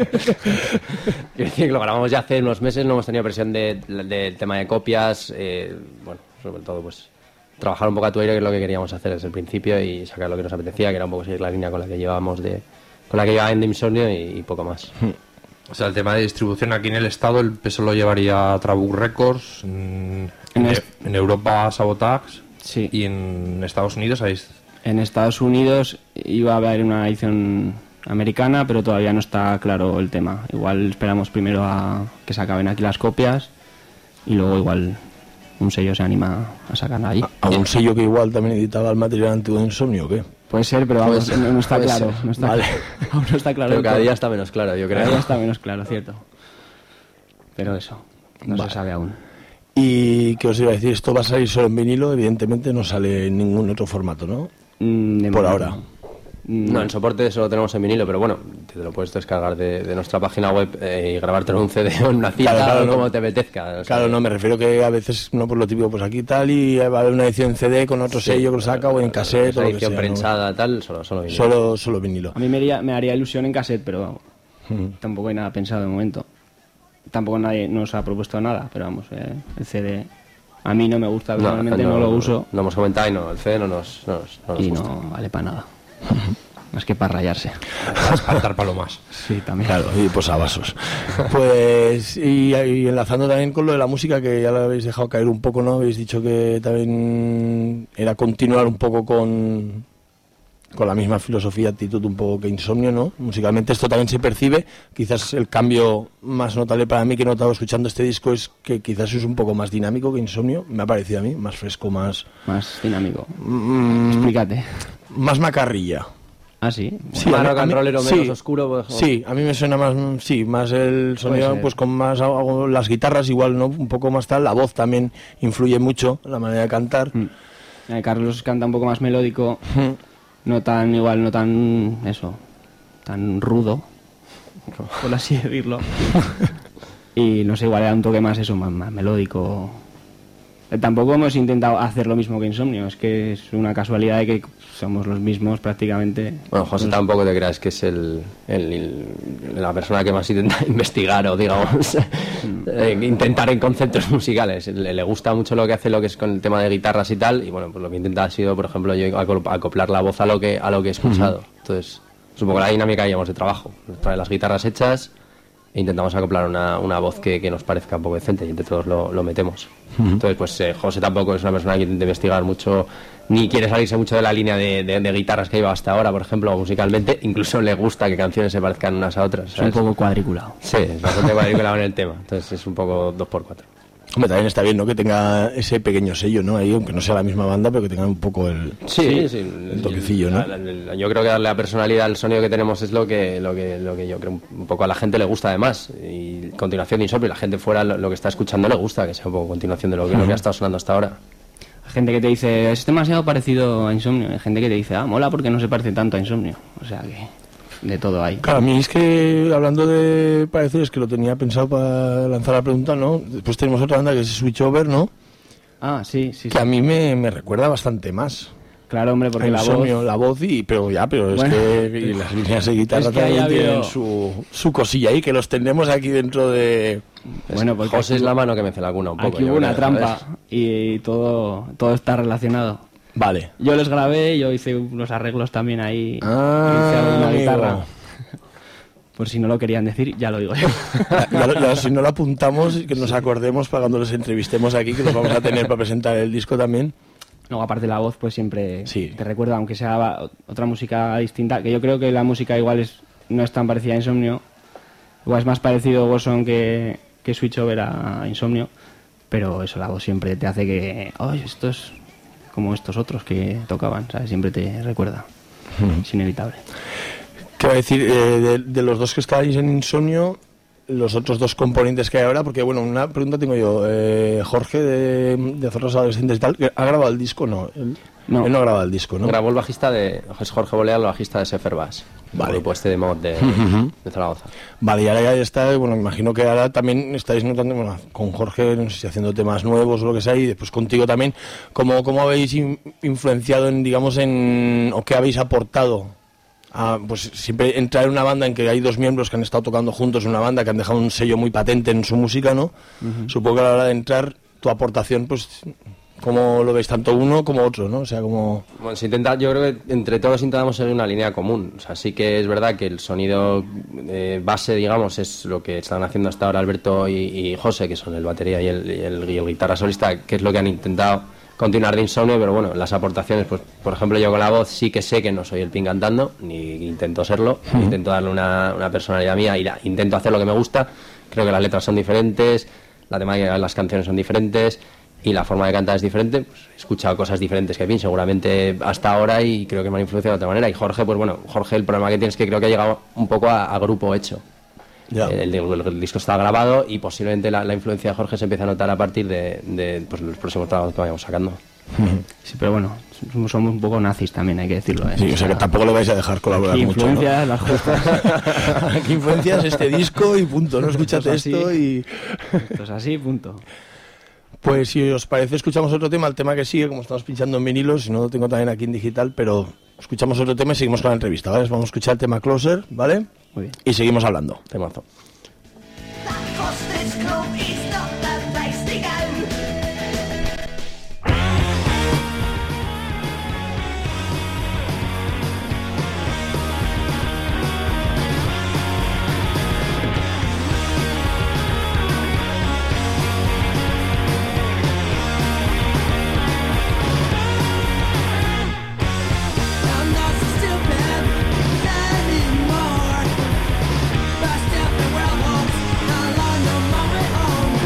Quiero decir que lo grabamos ya hace unos meses, no hemos tenido presión del de, de tema de copias, eh, bueno, sobre todo pues trabajar un poco a tu aire, que es lo que queríamos hacer desde el principio, y sacar lo que nos apetecía, que era un poco seguir la línea con la que llevábamos de, con la que llevaba en Insomnio, y, y poco más.
O sea, el tema de distribución aquí en el estado, el peso lo llevaría Trabuc Records, en,
En
en-
est-
en Europa Sabotage,
Sí.
y en Estados Unidos habéis...
En Estados Unidos iba a haber una edición americana, pero todavía no está claro el tema. Igual esperamos primero a que se acaben aquí las copias y luego igual un sello se anima a sacarla allí.
¿A un sello que igual también editaba el material antiguo de Insomnio o qué?
Puede ser, pero vamos,
Puede ser,
no, no está
puede
claro.
ser.
No está,
Vale.
aún no está claro.
Pero
del
cada
todo.
día está menos claro, yo creo.
Cada día está menos claro, cierto. Pero eso, no
Vale.
se sabe aún.
Y que os iba a decir, esto va a salir solo en vinilo, evidentemente no sale en ningún otro formato, ¿no?
Mm, de
Por
momento.
ahora.
Mm,
No, en soporte solo tenemos en vinilo, pero bueno, te lo puedes descargar de, de nuestra página web eh, y grabártelo en un C D o en una cinta,
Claro, claro,
o
no.
como te apetezca. o sea,
Claro, no, me refiero que a veces, no por lo típico, pues aquí tal, y va a haber una edición en C D con otro
sí,
sello que lo saca, o en cassette,
esa
o lo que
edición
sea, ¿no?
prensada, tal, solo, solo vinilo.
Solo, solo vinilo.
A mí me haría, me haría ilusión en cassette, pero
Mm.
tampoco hay nada pensado de momento. Tampoco nadie nos ha propuesto nada, pero vamos, eh, el C D a mí no me gusta, personalmente no, lo uso
No hemos comentado y no, el C D no nos, no nos, no nos
y
gusta.
no vale para nada. Más que para rayarse.
Para espantar palomas.
Sí, también.
Claro, y posavasos. Pues, y, y enlazando también con lo de la música, que ya lo habéis dejado caer un poco, ¿no? Habéis dicho que también era continuar un poco con, con la misma filosofía, actitud un poco que Insomnio, ¿no? Musicalmente esto también se percibe. Quizás el cambio más notable para mí que he notado escuchando este disco es que quizás es un poco más dinámico que Insomnio, me ha parecido a mí, más fresco, más...
Más dinámico.
mm,
Explícate.
más macarrilla.
Ah, sí.
Sí,
Más
a mí-
rock
a
and
mí-
rollero,
sí,
menos oscuro, pues,
sí, a mí me suena más, mm, sí, más el sonido,
ser.
pues con más algo- las guitarras igual, ¿no? Un poco más tal, la voz también influye mucho en la manera de cantar.
Mm. Eh, Carlos canta un poco más melódico no tan igual, no tan eso, tan rudo, por así decirlo. Y no sé, igual era un toque más eso, más, más melódico. Eh, Tampoco hemos intentado hacer lo mismo que Insomnio, es que es una casualidad de que somos los mismos prácticamente.
Bueno, José tampoco te creas que es el, el- el- la persona que más intenta investigar o, digamos, eh, intentar en conceptos musicales. Le, le gusta mucho lo que hace, lo que es con el tema de guitarras y tal, y bueno, pues lo que intenta ha sido, por ejemplo, yo acol- acoplar la voz a lo que, a lo que he escuchado. Entonces, es un poco la dinámica que llevamos de trabajo. Nos trae las guitarras hechas e intentamos acoplar una, una voz que, que nos parezca un poco decente y entre todos lo, lo metemos. Entonces, pues eh, José tampoco es una persona que intenta investigar mucho, ni quiere salirse mucho de la línea de, de- de guitarras que ha llevado hasta ahora, por ejemplo, musicalmente. Incluso le gusta que canciones se parezcan unas a otras.
Es un
¿sabes?
poco cuadriculado.
Sí, es bastante cuadriculado en el tema. Entonces es un poco dos por cuatro.
Hombre, también está bien, ¿no? Que tenga ese pequeño sello, ¿no? Ahí, aunque no sea la misma banda, pero que tenga un poco el...
Sí, sí,
el toquecillo, ¿no?
la- la- la- yo creo que darle la personalidad al sonido que tenemos es lo que, lo que, lo que yo creo un poco a la gente le gusta además. Y continuación de Insomnio, la gente fuera lo, lo que está escuchando le gusta, que sea un poco continuación de lo que, lo que ha estado sonando hasta ahora.
Hay gente que te dice, es demasiado parecido a Insomnio. Hay gente que te dice, ah, mola porque no se parece tanto a Insomnio. O sea que de todo hay.
Claro, a mí es que, hablando de parecidos, que lo tenía pensado para lanzar la pregunta, ¿no? Después tenemos otra banda que es Switch Over, ¿no?
Ah, sí, sí, sí.
Que a mí me, me recuerda bastante más.
Claro, hombre, porque
a
la voz...
Insomnio, la voz y... Pero ya, pero es
Bueno.
que y las líneas de guitarra
Es que ahí
también
ha habido-
tienen su, su cosilla ahí, que los tenemos aquí dentro de...
Bueno, porque
José
aquí-
es la mano que me hace la cuna un poco.
Aquí
yo
hubo una
creo, ¿sabes?
trampa y todo, todo está relacionado.
Vale.
Yo les grabé, yo hice unos arreglos también ahí.
Ah,
hice alguna
amigo.
guitarra. Por si no lo querían decir, ya lo digo yo.
Ya, ya lo- ya, si no lo apuntamos, que nos acordemos para cuando los entrevistemos aquí, que los vamos a tener para presentar el disco también.
Luego, aparte la voz, pues siempre
Sí.
te recuerda, aunque sea va- otra música distinta, que yo creo que la música igual es, no es tan parecida a Insomnio. Igual es más parecido Warzone que, que Switch Over a Insomnio. Pero eso, la voz siempre te hace que, ay, esto es como estos otros que tocaban, ¿sabes? Siempre te recuerda. Es inevitable.
¿Qué va a decir? Eh, de, de los dos que estáis en Insomnio, los otros dos componentes que hay ahora, porque bueno, una pregunta tengo yo. Eh, Jorge de, de Zorros Adolescentes y tal, ¿ha grabado el disco? No, él
No.
él no ha grabado el disco, ¿no?
Grabó el bajista de... Es Jorge Boleal, el bajista de Sefer Bass.
Vale.
El grupo este de mod de, de Zaragoza.
Vale, y ahora ya está, bueno, me imagino que ahora también estáis notando, bueno, con Jorge, no sé si haciendo temas nuevos o lo que sea, y después contigo también, ¿cómo, cómo habéis in- influenciado en, digamos, en, o qué habéis aportado? A, pues siempre entrar en una banda en que hay dos miembros que han estado tocando juntos en una banda, que han dejado un sello muy patente en su música, ¿no? Supongo que a la hora de entrar, tu aportación, pues, ¿cómo lo veis tanto uno como otro, no? O sea, como...
Bueno, se intenta, yo creo que entre todos intentamos seguir una línea común. O sea, sí que es verdad que el sonido eh, base, digamos, es lo que están haciendo hasta ahora Alberto y, y José, que son el batería y el, y el, y el guitarra solista, que es lo que han intentado continuar de Insomnio, pero bueno, las aportaciones, pues por ejemplo yo con la voz sí que sé que no soy el pin cantando, ni intento serlo, intento darle una, una personalidad mía y la, intento hacer lo que me gusta. Creo que las letras son diferentes, la temática de las canciones son diferentes y la forma de cantar es diferente. Pues, he escuchado cosas diferentes que Pin seguramente hasta ahora y creo que me han influenciado de otra manera. Y Jorge, pues bueno, Jorge el problema que tiene es que creo que ha llegado un poco a, a grupo hecho.
Ya.
El, el- el disco está grabado y posiblemente la, la influencia de Jorge se empieza a notar a partir de, de, pues, los próximos trabajos que vayamos sacando.
Sí, pero bueno, somos somos un poco nazis también, hay que decirlo. ¿eh?
Sí, o sea, que tampoco le vais a dejar colaborar
Aquí
mucho, ¿no?
influencias, las justas.
Aquí influencias este disco y punto, no escuchate
Esto es
esto
así.
y...
Esto es así, punto.
Pues si os parece, escuchamos otro tema, el tema que sigue, como estamos pinchando en vinilos, si no lo tengo también aquí en digital, pero escuchamos otro tema y seguimos con la entrevista, ¿vale? Vamos a escuchar el tema Closer, ¿vale?
Muy bien.
Y seguimos hablando.
Temazo.
Hostage Club is not the place to go. I'm not so stupid anymore. Burst out the werewolves along the my way home.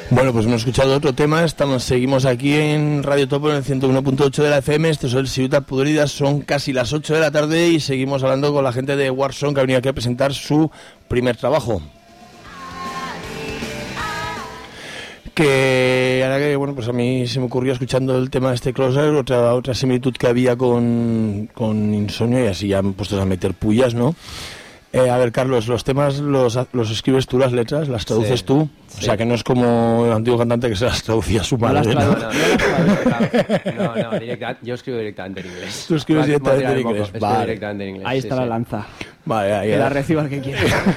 Bueno, pues hemos escuchado otro tema, estamos seguimos aquí en Radio Topo en el ciento uno punto ocho de la F M, esto es el Ciutat Podrida, son casi las ocho de la tarde y seguimos hablando con la gente de Warzone que ha venido aquí a presentar su primer trabajo. Que ahora que, bueno, pues a mí se me ocurrió escuchando el tema de este Closer, otra otra similitud que había con, con Insomnio y así ya me he puesto a meter pullas, ¿no? Eh, a ver, Carlos, los temas los, los escribes tú, las letras, las traduces
Sí,
tú.
sí.
O sea, que no es como el antiguo cantante que se las traducía a su madre.
las
¿no?
No, no, no, no, no, no, directa, yo escribo directamente en inglés.
Tú escribes
Más- más
directamente en
tirar el
inglés,
moco, escribo
vale.
directamente en inglés.
Ahí
sí,
está
sí.
la lanza.
Vale, ahí,
Que la
ahí.
reciba el que quiera.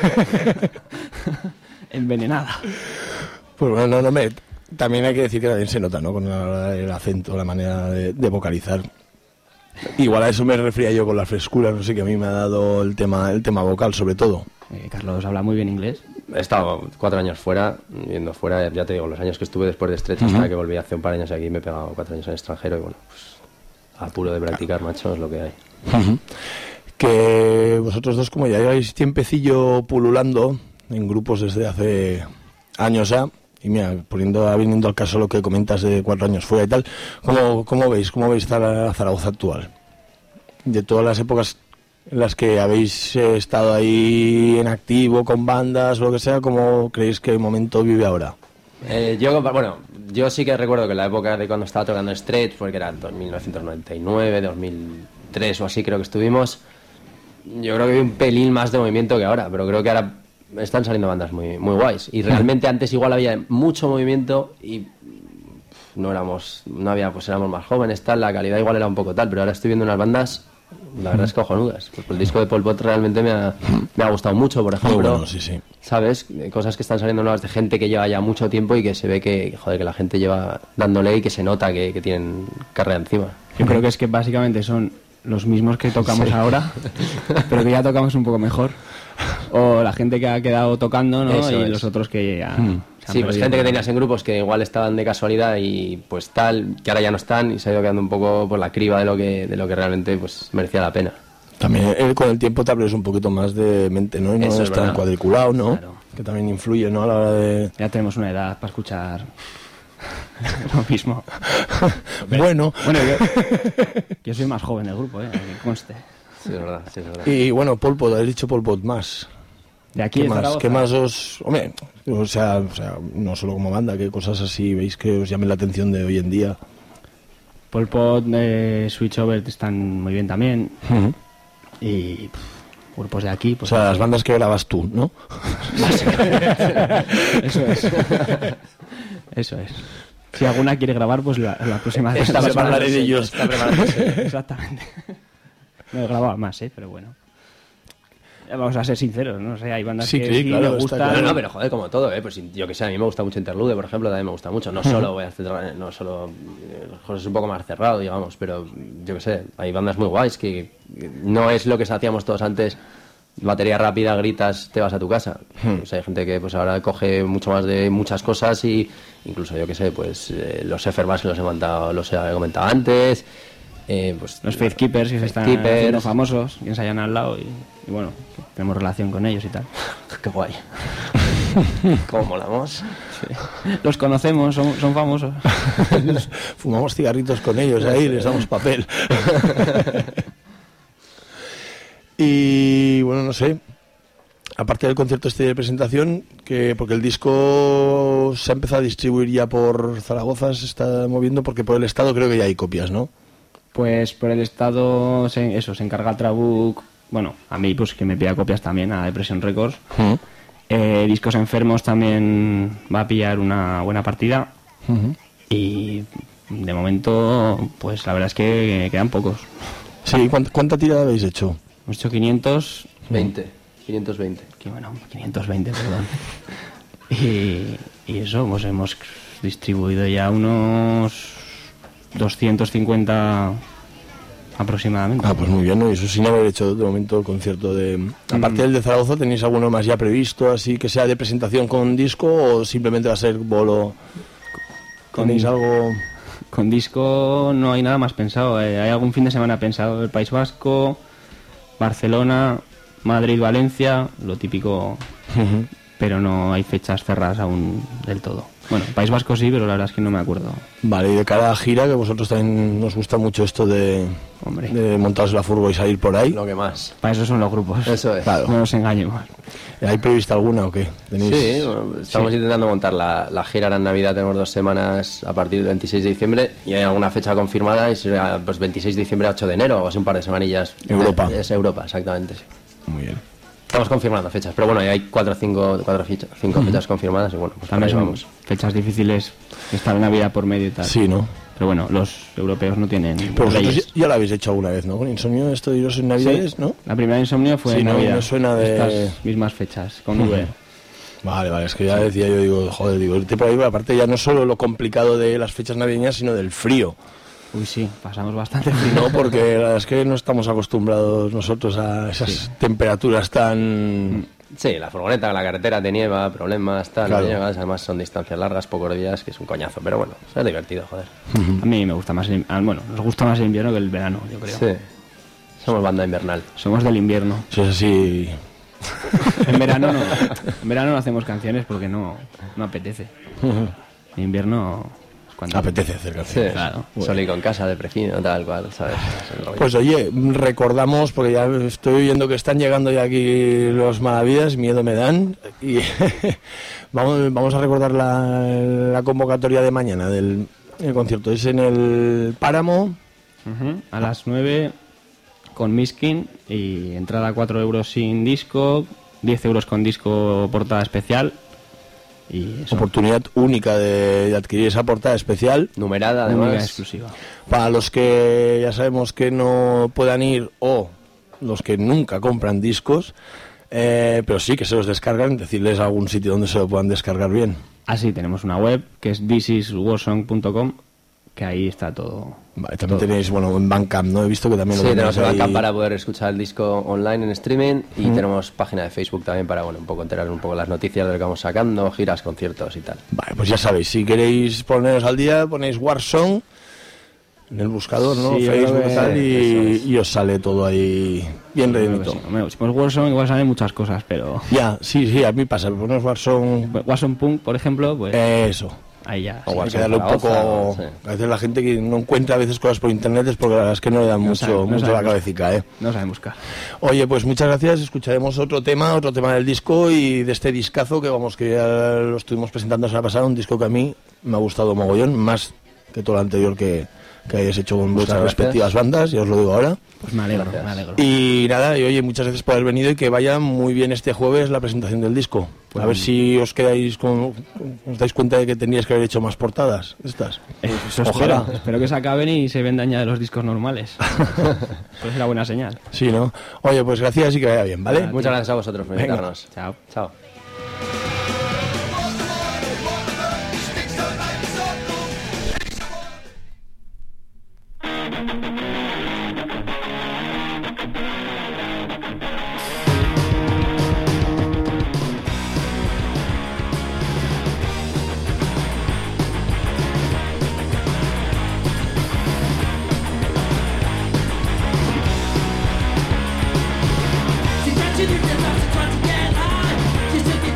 Envenenada.
Pues bueno, no, no me... También hay que decir que también se nota, ¿no? Con la- el acento, la manera de, de vocalizar. Igual a eso me refería yo con la frescura, no sé, que a mí me ha dado el tema, el tema vocal, sobre todo.
Eh, Carlos habla muy bien inglés.
He estado cuatro años fuera, viviendo fuera, ya te digo, los años que estuve después de Stretch hasta que volví hace un par de años aquí, me he pegado cuatro años en el extranjero y bueno, pues apuro de practicar, macho, es lo que hay.
Ujú. Que vosotros dos, como ya lleváis tiempecillo pululando en grupos desde hace años ya, y mira, poniendo, viniendo al caso lo que comentas de cuatro años fuera y tal, ¿cómo, cómo veis, cómo veis la Zaragoza actual? De todas las épocas en las que habéis eh, estado ahí en activo, con bandas o lo que sea, ¿cómo creéis que el momento vive ahora?
Eh, yo, bueno, yo sí que recuerdo que en la época de cuando estaba tocando Stretch, porque era mil novecientos noventa y nueve, dos mil tres o así creo que estuvimos, yo creo que hay un pelín más de movimiento que ahora, pero creo que ahora están saliendo bandas muy, muy guays. Y realmente antes igual había mucho movimiento y no éramos, no había, pues éramos más jóvenes, tal, la calidad igual era un poco tal, pero ahora estoy viendo unas bandas, la verdad es que cojonudas. Pues el disco de Pol Pot realmente me ha, me ha gustado mucho, por ejemplo.
Muy bueno, sí, sí.
¿Sabes? Cosas que están saliendo nuevas de gente que lleva ya mucho tiempo y que se ve que, joder, que la gente lleva dándole y que se nota que, que tienen carrera encima.
Yo creo que es que básicamente son los mismos que tocamos ahora, pero que ya tocamos un poco mejor. O la gente que ha quedado tocando, ¿no?
Eso
y
es.
los otros que ya... se han
Sí, pues
perdido.
gente que tenías en grupos que igual estaban de casualidad y pues tal, que ahora ya no están y se ha ido quedando un poco por la criba de lo que, de lo que realmente pues merecía la pena.
También eh, con el tiempo te abres un poquito más de mente, ¿no? Y no
Eso es
es tan
verdad.
cuadriculado, ¿no?
Claro.
Que también influye, ¿no? A la hora de...
Ya tenemos una edad para escuchar lo mismo.
Bueno,
Bueno, yo, yo soy más joven del grupo, ¿eh? Que conste.
Sí, es verdad, sí, es verdad.
y bueno, Pol Pot, has dicho Pol Pot más.
De aquí
¿Qué
de
más,
Zaragoza.
¿Qué más os...? Hombre, o sea, o sea, no solo como banda, ¿qué cosas así veis que os llamen la atención de hoy en día?
Pol Pot, eh, Switchover están muy bien también. Y pff, grupos de aquí,
O
pues...
sea, las bandas que grabas tú, ¿no?
Eso es. Eso es. Si alguna quiere grabar, pues la, la próxima vez.
Está
Se
preparándose,
hablaré de ellos.
está preparándose.
Exactamente. No he grabado más, ¿eh? Pero bueno. Vamos a ser sinceros, ¿no? O sea, hay bandas
Sí,
que
sí,
sí
claro,
me
está
gustan.
claro.
No, no, pero joder, como todo, ¿eh? Pues yo que sé, a mí me gusta mucho Interlude, por ejemplo, también me gusta mucho. No solo voy a hacer, no solo, eh, es un poco más cerrado, digamos, pero yo que sé, hay bandas muy guays que que no es lo que hacíamos todos antes, batería rápida, gritas, te vas a tu casa. O sea, hay gente que pues ahora coge mucho más de muchas cosas y incluso yo que sé, pues eh, los Efferbass que los he comentado, los he comentado antes. Eh, pues,
Los Faith Keepers que se están
Keepers.
haciendo famosos, que ensayan al lado y, y bueno, tenemos relación con ellos y tal.
Qué guay. ¿Cómo molamos?
Los conocemos, son, son famosos.
Fumamos cigarritos con ellos ahí, les damos papel. Y bueno, no sé, aparte del concierto este de presentación, que porque el disco se ha empezado a distribuir ya por Zaragoza, se está moviendo, porque por el estado creo que ya hay copias, ¿no?
Pues por el estado, se, eso, se encarga Trabuc, bueno, a mí pues que me pida copias también, a Depression Records. Eh, Discos Enfermos también va a pillar una buena partida. Y de momento, pues la verdad es que quedan pocos.
Sí, ¿cuánta, cuánta tirada habéis hecho?
Hemos hecho quinientos,
veinte, quinientos veinte.
que bueno, quinientos veinte, perdón. Y, y eso, pues hemos distribuido ya unos doscientos cincuenta aproximadamente.
Ah, pues muy bien, ¿no? Y eso sin haber hecho de momento el concierto de... Aparte del de Zaragoza, ¿tenéis alguno más ya previsto, así que sea de presentación con disco o simplemente va a ser bolo? ¿Tenéis
Con-
algo...?
Con disco no hay nada más pensado. eh, Hay algún fin de semana pensado el País Vasco, Barcelona, Madrid, Valencia, lo típico, pero no hay fechas cerradas aún del todo. Bueno, País Vasco sí, pero la verdad es que no me acuerdo.
Vale, y de cara a gira, que vosotros también nos gusta mucho esto de,
Hombre.
de montaros la furgo y salir por ahí.
Lo que más.
Para eso son los grupos.
Eso es.
Claro.
No nos engañemos.
¿Hay prevista alguna o qué? ¿Tenéis?
Sí, bueno, estamos intentando montar la, la gira ahora en Navidad, tenemos dos semanas a partir del veintiséis de diciembre y hay alguna fecha confirmada y será pues veintiséis de diciembre a ocho de enero o así un par de semanillas.
Europa.
Es Europa, exactamente. Sí.
Muy bien.
Estamos confirmando fechas, pero bueno, ya hay cuatro o cinco, cuatro ficha- cinco fechas confirmadas y bueno, pues por
También
ahí
son
vamos.
fechas difíciles, está la Navidad por medio y tal.
Sí, ¿no?
Pero bueno, los europeos no tienen
Pero vosotros
leyes.
ya, ya lo habéis hecho alguna vez, ¿no? Con Insomnio, esto de iros en Navidades,
Sí.
¿no?
La primera Insomnio fue
Sí,
en
no,
Navidad.
me suena de-
Estas mismas fechas, con V.
Vale, vale, es que ya decía yo, digo, joder, digo, irte por ahí, aparte ya no solo lo complicado de las fechas navideñas, sino del frío.
Uy, sí, pasamos bastante frío.
No, porque la verdad es que no estamos acostumbrados nosotros a esas temperaturas tan...
Sí, la furgoneta, la carretera te nieva, problemas, tal,
Claro.
no llegas, además son distancias largas, pocos días, que es un coñazo, pero bueno, es divertido, joder.
A mí me gusta más el, ah, bueno, nos gusta más el invierno que el verano, yo creo.
Sí, somos banda invernal.
Somos del invierno.
Eso es así...
En verano no, en verano no hacemos canciones porque no, no apetece. En invierno es cuando
Apetece hacer
Sí,
canciones.
Claro.
Solí con casa, de precino, tal cual, ¿sabes? Es el rollo.
Pues oye, recordamos, porque ya estoy oyendo que están llegando ya aquí los Malavidas, miedo me dan, y vamos, vamos a recordar la, la convocatoria de mañana del el concierto. Es en el Páramo,
Ujú, a las nueve con Miskin y entrada cuatro euros sin disco, diez euros con disco portada especial y eso,
oportunidad única de, de adquirir esa portada especial.
Numerada,
única
además.
exclusiva.
Para los que ya sabemos que no puedan ir o los que nunca compran discos, eh, pero sí que se los descargan, decirles algún sitio donde se lo puedan descargar bien.
Ah, sí, tenemos una web que es this is warsong punto com, que ahí está todo.
Vale, también tenéis, bueno, en Bandcamp, ¿no? He visto que también
Sí,
lo
tenemos
tenéis
el
ahí.
Bandcamp para poder escuchar el disco online en streaming y tenemos página de Facebook también para, bueno, un poco enterar un poco las noticias de lo que vamos sacando, giras, conciertos y tal.
Vale, pues ya sabéis, si queréis poneros al día, ponéis Warsong en el buscador, ¿no?
Sí, yo
Facebook
creo que-
tal, y,
eso es.
y os sale todo ahí bien
Creo que
rellenito.
sí. Hombre, si pones Warzone igual salen muchas cosas, pero
Ya, sí, sí, a mí pasa, ponéis Warsong,
Warzone Punk, por ejemplo, pues
eso.
ahí ya.
O
sí.
Hay que
Warzone
darle un
Zaragoza,
poco...
sí.
A veces la gente que no encuentra a veces cosas por internet es porque la verdad es que no le dan
No
mucho,
sabe- no
mucho
sabe
la
buscar.
cabecita, ¿eh?
No saben buscar.
Oye, pues muchas gracias. Escucharemos otro tema, otro tema del disco y de este discazo que vamos, que ya lo estuvimos presentando la semana pasada, un disco que a mí me ha gustado mogollón, más que todo lo anterior que, que hayáis hecho con vuestras
gracias.
respectivas bandas, ya os lo digo ahora.
Pues me alegro,
Gracias.
me alegro.
Y nada, y oye, muchas gracias por haber venido y que vaya muy bien este jueves la presentación del disco.
Pues
a ver si os quedáis con, os dais cuenta de que teníais que haber hecho más portadas estas.
Eh, Eso
Ojalá.
espero. Espero que se acaben y se vendan ya de los discos normales. Eso será buena señal.
Sí, ¿no? Oye, pues gracias y que vaya bien, ¿vale?
Nada,
Muchas gracias a vosotros por
Venga.
invitarnos.
Chao.
Chao.
She continued to toss and try to get high. She took it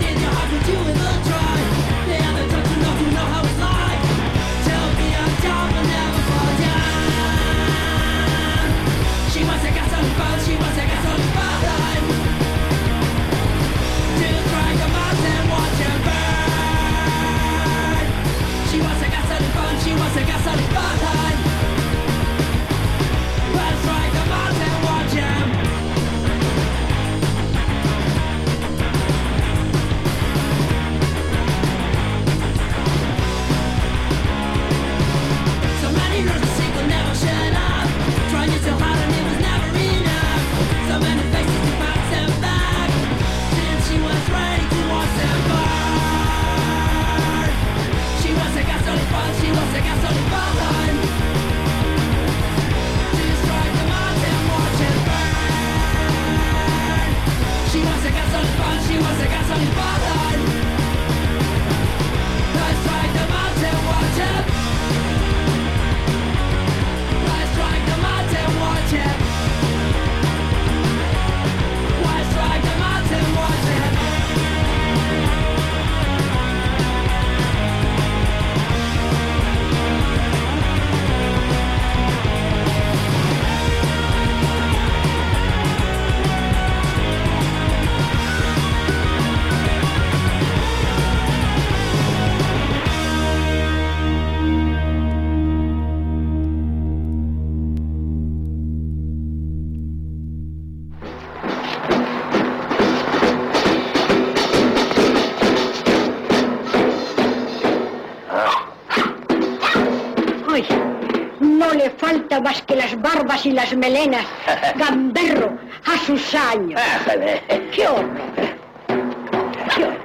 importa más que las barbas y las melenas. Gamberro, a sus años. ¡Qué horror! ¡Qué horror!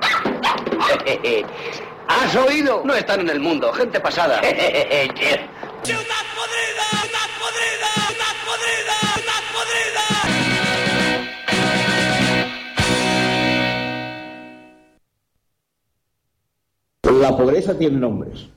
¿Has oído? No están en el mundo, gente pasada.
¡Ciudad podrida! ¡Ciudad podrida! ¡Ciudad podrida! ¡Ciudad podrida!
La pobreza tiene nombres.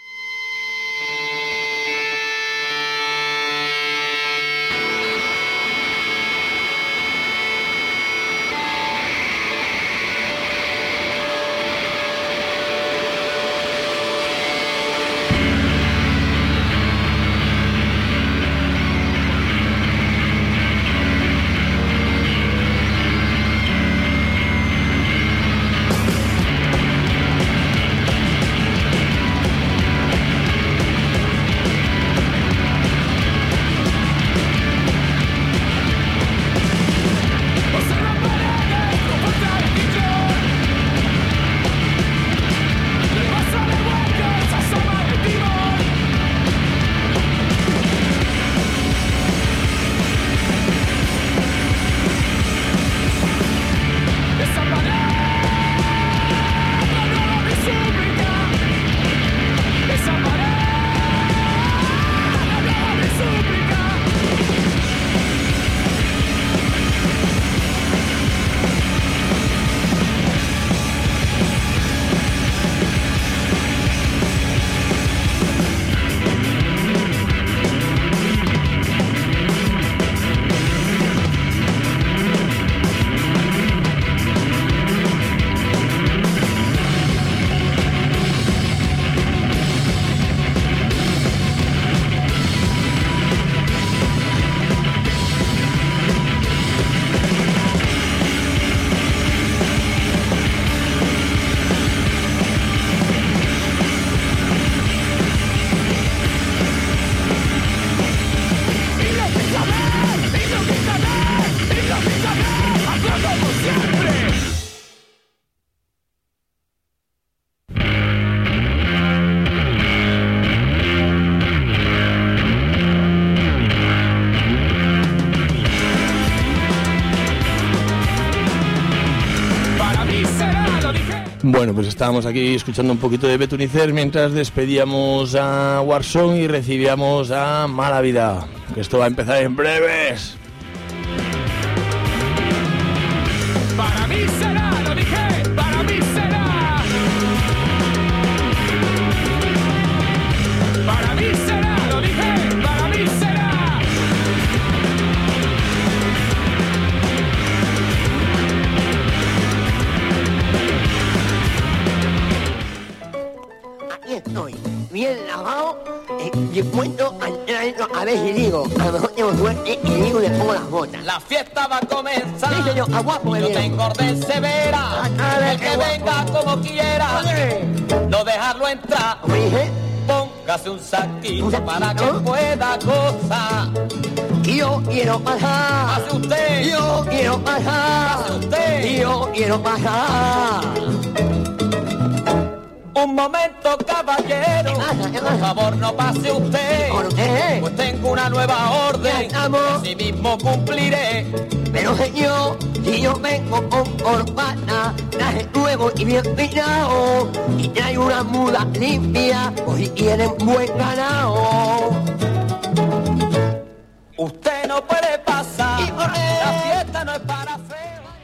Bueno, pues estábamos aquí escuchando un poquito de Betunicer mientras despedíamos a Warzone y recibíamos a Mala Vida, que esto va a empezar en breves.
Para mí será, lo dije, para mí será. Para mí será, lo dije, para mí será.
Aquí estoy, bien lavado, eh, dispuesto a entrarlo a ver si digo, a lo mejor tengo suerte y digo y le pongo las botas.
La fiesta va a comenzar.
Sí, señor, a guapo,
yo
bien.
tengo orden severa.
A ver,
El que
qué
venga
guapo.
como quiera,
Oye.
no dejarlo entrar.
¿Cómo dije?
Póngase un saquito,
¿Un saquito?
para que pueda gozar.
Y yo quiero pasar.
Hace usted.
Yo quiero pasar.
Hace usted.
Yo quiero pasar.
Un momento, caballero.
¿Qué pasa? ¿Qué
Por
pasa?
favor, no pase usted.
¿Por qué?
Pues tengo una nueva
Ya
orden.
estamos.
Así mismo cumpliré.
Pero señor, si yo vengo con corbata, traje nuevo y bien peinado, y traigo una muda limpia, o si quieren buen ganado.
Usted no puede pasar.
¿Y por qué?
La fiesta no es para feos.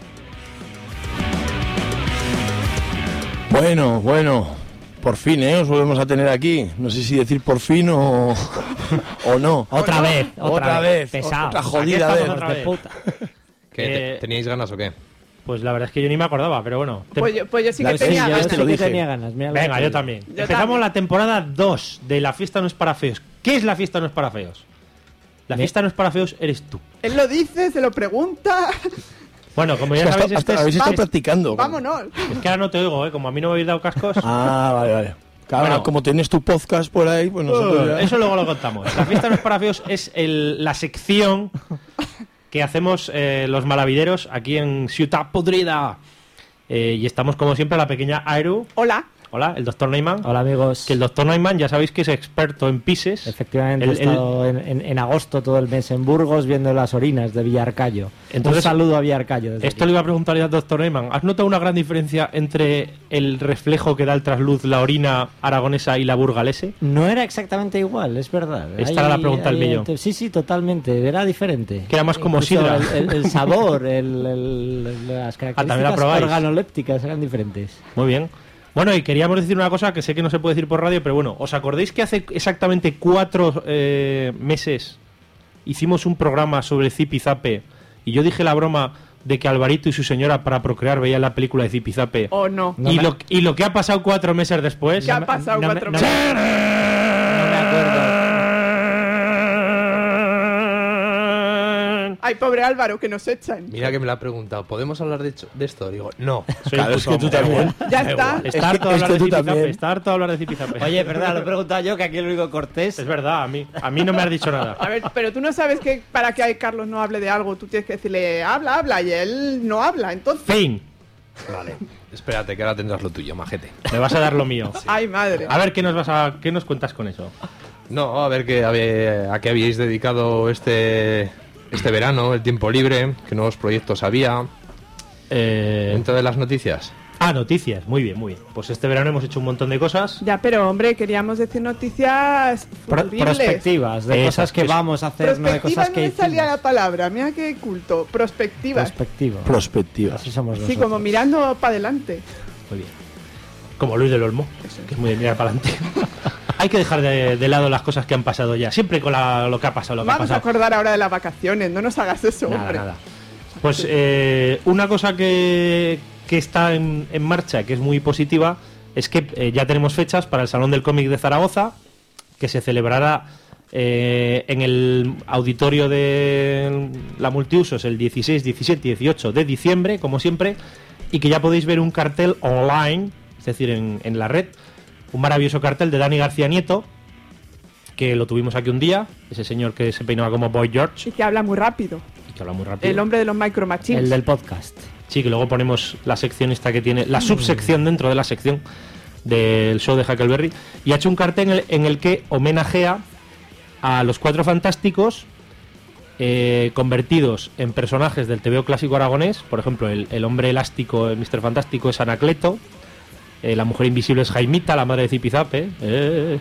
Bueno, bueno, por fin, ¿eh? Os volvemos a tener aquí. No sé si decir por fin o, o no.
Otra vez, otra,
Otra vez,
Pesado.
otra jodida
Aquí
vez.
estamos otra vez.
puta.
¿Qué, te-
Eh,
¿Teníais ganas o qué?
Pues la verdad es que yo ni me acordaba, pero bueno. Te- Pues yo- pues yo sí que
Dale, sí,
tenía
ya
ganas.
este lo
Sí que
dije.
tenía
ganas. mira lo que
Venga,
te
yo
digo.
también.
Yo
Empezamos
también.
la temporada dos de La Fiesta No Es Para Feos. ¿Qué es La Fiesta No Es Para Feos? La
Me-
Fiesta No Es Para Feos eres tú.
Él lo dice, se lo pregunta.
Bueno, como ya
Hasta-
sabéis,
hasta
este
habéis
es,
estado
es-
practicando.
Vámonos.
es que ahora no te oigo, ¿eh? Como a mí no me habéis dado cascos.
Ah, vale, vale. Claro,
Bueno.
como tienes tu podcast por ahí, pues nosotros ya...
Eso luego lo contamos. La Fiesta No Es Para Feos es el- la sección que hacemos eh, los malavideros aquí en Ciudad Podrida. Eh, y estamos como siempre la pequeña Aeru.
Hola.
Hola, el doctor Neumann.
Hola, amigos.
Que el doctor Neumann ya sabéis que es experto en pises.
Efectivamente,
El-
he estado en, en- en agosto todo el mes en Burgos viendo las orinas de Villarcayo.
Entonces,
Un saludo a Villarcayo. desde
Esto
aquí.
le iba a preguntar ya al doctor Neumann. ¿Has notado una gran diferencia entre el reflejo que da el trasluz, la orina aragonesa y la burgalese?
No era exactamente igual, es verdad.
Esta era la pregunta del millón.
Sí, sí, totalmente. Era diferente.
Que era más como
Incluso
sidra.
El, el- el sabor, el- el- las
Ah, ¿también la
características
probáis?
organolépticas eran diferentes.
Muy bien. Bueno, y queríamos decir una cosa que sé que no se puede decir por radio, pero bueno, ¿os acordáis que hace exactamente cuatro eh, meses hicimos un programa sobre Zipizape y yo dije la broma de que Alvarito y su señora para procrear veían la película de Zipizape?
¿O no?
Y, lo, y lo que ha pasado cuatro meses después...
¿Qué ha pasado
no me-
cuatro
no me-
meses?
No me acuerdo.
Ay, pobre Álvaro, que nos echan.
Mira que me lo ha preguntado, ¿podemos hablar de, hecho- de esto? Digo, no.
Soy
Claro,
un
es
puto
que tú
amo.
también.
Ya está.
Está harto de
Es que
hablar de
tú
Zipizape.
también.
Está harto de hablar de Zipizape.
Oye, verdad, lo he preguntado yo, que aquí el único cortés.
Es verdad, a mí, a mí no me has dicho nada.
A ver, pero tú no sabes que para que Carlos no hable de algo, tú tienes que decirle, habla, habla, y él no habla, entonces...
Fin.
Vale. Espérate, que ahora tendrás lo tuyo, majete.
Me vas a dar lo mío.
Ay, madre.
A ver, ¿qué nos vas a, qué nos cuentas con eso?
No, a ver qué, a, ver, a qué habíais dedicado este, este verano, el tiempo libre, qué nuevos proyectos había.
Eh,
Dentro de las noticias.
Ah, noticias. Muy bien, muy bien. Pues este verano hemos hecho un montón de cosas.
Ya, pero hombre, queríamos decir noticias
Pro-
futuribles.
prospectivas, de
Esas,
cosas que
eso.
vamos a hacer, no de
Prospectivas
cosas que
no me salía
hicimos.
la palabra, mira qué culto. Prospectivas.
Prospectivas.
Prospectivas.
Así somos
Sí,
nosotros.
como mirando para adelante.
Muy bien. Como Luis del Olmo, que es muy de mirar para adelante. Hay que dejar de, de lado las cosas que han pasado ya. Siempre con la- lo que ha pasado, lo que
Vamos
ha
a
pasado.
acordar ahora de las vacaciones, no nos hagas eso,
Nada,
hombre.
nada. Pues eh, una cosa que, que está en, en marcha, que es muy positiva, es que eh, ya tenemos fechas para el Salón del Cómic de Zaragoza, que se celebrará eh, en el auditorio de la Multiusos el dieciséis, diecisiete y dieciocho de diciembre, como siempre, y que ya podéis ver un cartel online, es decir, en, en la red, un maravilloso cartel de Dani García Nieto, que lo tuvimos aquí un día, ese señor que se peinaba como Boy George
Y que habla muy rápido.
y que habla muy rápido.
El hombre de los micro machines.
El del podcast.
Sí, que luego ponemos la sección esta que tiene, la subsección dentro de la sección del show de Huckleberry. Y ha hecho un cartel en el, en el que homenajea a los Cuatro Fantásticos eh, convertidos en personajes del tebeo clásico aragonés. Por ejemplo, el, el hombre elástico, el míster Fantástico, es Anacleto. Eh, la mujer invisible es Jaimita, la madre de Zipizape. Eh.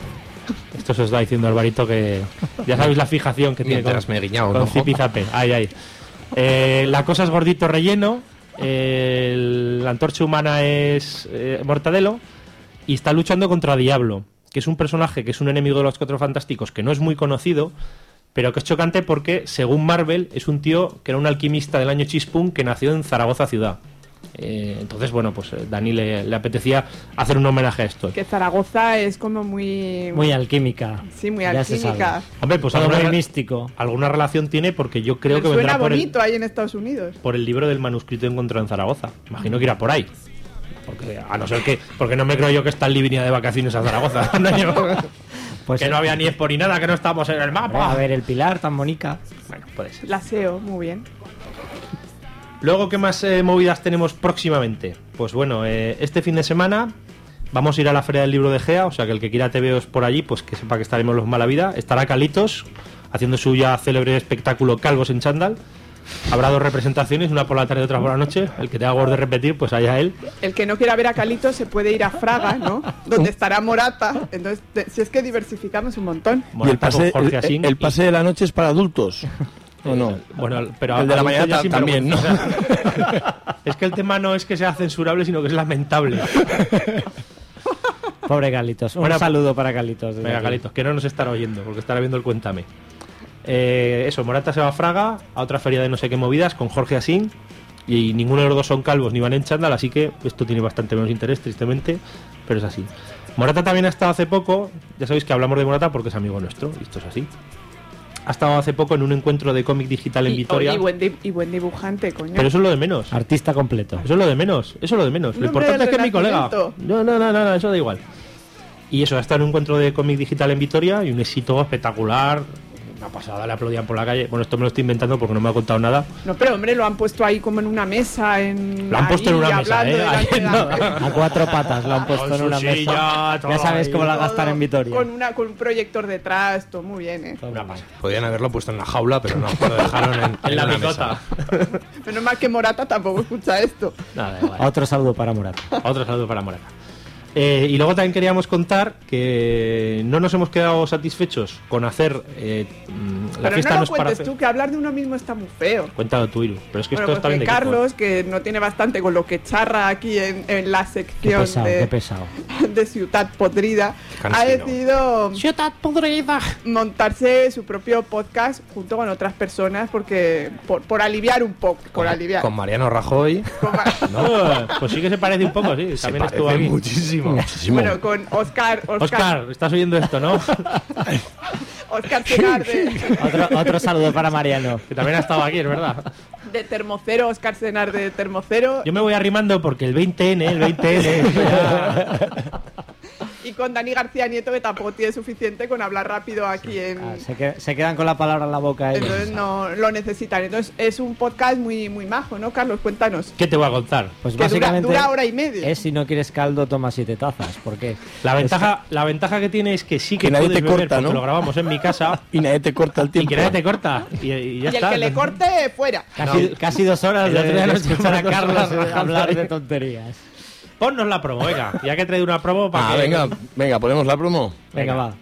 Esto se os está diciendo Alvarito, que ya sabéis la fijación que tiene con,
Mientras me guiñaba un
con
ojo.
Zipizape. Ay, ay. Eh, la cosa es gordito relleno. eh, el- la antorcha humana es eh, Mortadelo. Y está luchando contra Diablo, que es un personaje que es un enemigo de los Cuatro Fantásticos, que no es muy conocido, pero que es chocante porque, según Marvel, es un tío que era un alquimista del año Chispún que nació en Zaragoza ciudad. Eh, entonces, bueno, pues eh, Dani le, le apetecía hacer un homenaje a esto.
Que Zaragoza es como muy...
Muy alquímica.
Sí, muy
Ya se
alquímica.
sabe.
Hombre, pues
Todo
alguna,
muy
re-
místico.
alguna relación tiene porque yo creo que
Suena
vendrá por el,
bonito ahí en Estados Unidos.
por el libro del manuscrito encontrado en Zaragoza. Imagino que irá por ahí. Porque, a no ser que, porque no me creo yo que Stan Lee venía de vacaciones a Zaragoza. No, yo-
Pues
que no había ni Expo ni nada, que no estábamos en el mapa.
A ver, el Pilar, tan bonita.
Bueno, puede ser.
La S E O, muy bien.
Luego, ¿qué más eh, movidas tenemos próximamente? Pues bueno, eh, este fin de semana vamos a ir a la Feria del Libro de Gea, o sea que el que quiera te veos por allí, pues que sepa que estaremos los Mala Vida. Estará Calitos haciendo su ya célebre espectáculo Calvos en Chándal. Habrá dos representaciones, una por la tarde y otra por la noche. El que tenga ganas de repetir, pues allá él.
El que no quiera ver a Calito se puede ir a Fraga, ¿no? Donde estará Morata. Entonces, te- si es que diversificamos un montón.
Y el pase,
con Jorge
el,
Asín
el pase de la noche es para adultos. ¿O no?
Bueno, pero
El de la
adultos
mañana
ya
ta-
sin
también, ¿no?
vergüenza. Es que el tema no es que sea censurable, sino que es lamentable.
Pobre Galitos. Un
Bueno,
saludo para Galitos. desde
Venga,
aquí.
Galitos, que no nos estará oyendo, porque estará viendo el Cuéntame. Eh, eso, Morata se va a Fraga, a otra feria de no sé qué movidas, con Jorge Asín, y ninguno de los dos son calvos ni van en chándal, así que esto tiene bastante menos interés, tristemente, pero es así. Morata también ha estado hace poco, ya sabéis que hablamos de Morata porque es amigo nuestro, y esto es así. Ha estado hace poco en un encuentro de cómic digital en
Y,
Vitoria.
y buen di- y buen dibujante, coño.
Pero eso es lo de menos.
Artista completo.
Eso es lo de menos. Eso es lo de menos.
Un
Lo
hombre
importante es
del
que es mi colega.
Renacimiento.
No, no, no, no, no, eso da igual. Y eso, ha estado en un encuentro de cómic digital en Vitoria y un éxito espectacular. Una pasada, le aplaudían por la calle. Bueno, esto me lo estoy inventando porque no me ha contado nada.
No, pero hombre, lo han puesto ahí como en una mesa. En,
lo han puesto en una mesa, ¿eh?
Ahí,
no. A cuatro patas lo han puesto
con
en una
silla,
mesa. Ya sabes cómo la gastan en Vitoria.
Con, una, con un proyector detrás, todo muy bien, ¿eh?
Una pasada.
Podrían haberlo puesto en la jaula, pero no, lo dejaron en,
en la
una
picota.
Menos mal que Morata tampoco escucha esto.
Nada, igual.
Otro saludo para Morata.
Otro saludo para Morata. Eh, y luego también queríamos contar que no nos hemos quedado satisfechos con hacer eh, la
pero
fiesta
no
no
lo
es para
cuentes
hacer.
tú, que hablar de uno mismo está muy feo.
Cuéntalo tú, Iru. Pero es que
bueno,
esto está
pues
bien
que
de
Carlos, que no tiene bastante con lo que charra aquí en, en la
Qué
sección
pesado,
de,
qué pesado.
de Ciudad Podrida,
Cansino.
ha decidido
Ciudad Podrida.
montarse su propio podcast junto con otras personas porque por, por aliviar un poco, por
Con,
aliviar.
con Mariano Rajoy.
Con Ma-
No, pues sí que se parece un poco, sí.
Se
También estuvo
parece
aquí.
muchísimo.
Muchísimo.
Bueno, con Oscar, Oscar,
Oscar, estás oyendo esto, ¿no?
Oscar Senar de,
Otro, otro saludo para Mariano.
Que también ha estado aquí, es verdad.
de Termocero, Oscar Senar de Termocero.
Yo me voy arrimando porque el veinte ene, el veinte ene. ya-
Y con Dani García Nieto, que tampoco tiene suficiente con hablar rápido aquí en...
Ah, se, que- se quedan con la palabra en la boca ellos.
Entonces no lo necesitan. Entonces es un podcast muy muy majo, ¿no, Carlos? Cuéntanos.
¿Qué te voy a contar?
Pues
Que dura,
básicamente
dura hora y media.
es si no quieres caldo, toma siete tazas. ¿Por qué?
La ventaja, la ventaja que tiene es que sí que,
Que nadie
puedes
te
beber
corta,
porque
¿no?
lo grabamos en mi casa
Y nadie te corta el
y
tiempo.
que nadie te corta. Y, y ya
Y el
está.
que le corte, fuera.
Casi, casi dos horas
El
de,
otro día
de
nos
escuchar a
llevamos dos
Carlos
horas
eh, hablar
rajando
de
ahí.
tonterías.
Ponnos la promo, venga. Ya que he traído una promo para
Ah,
que...
venga, venga, ponemos la promo.
Venga, va.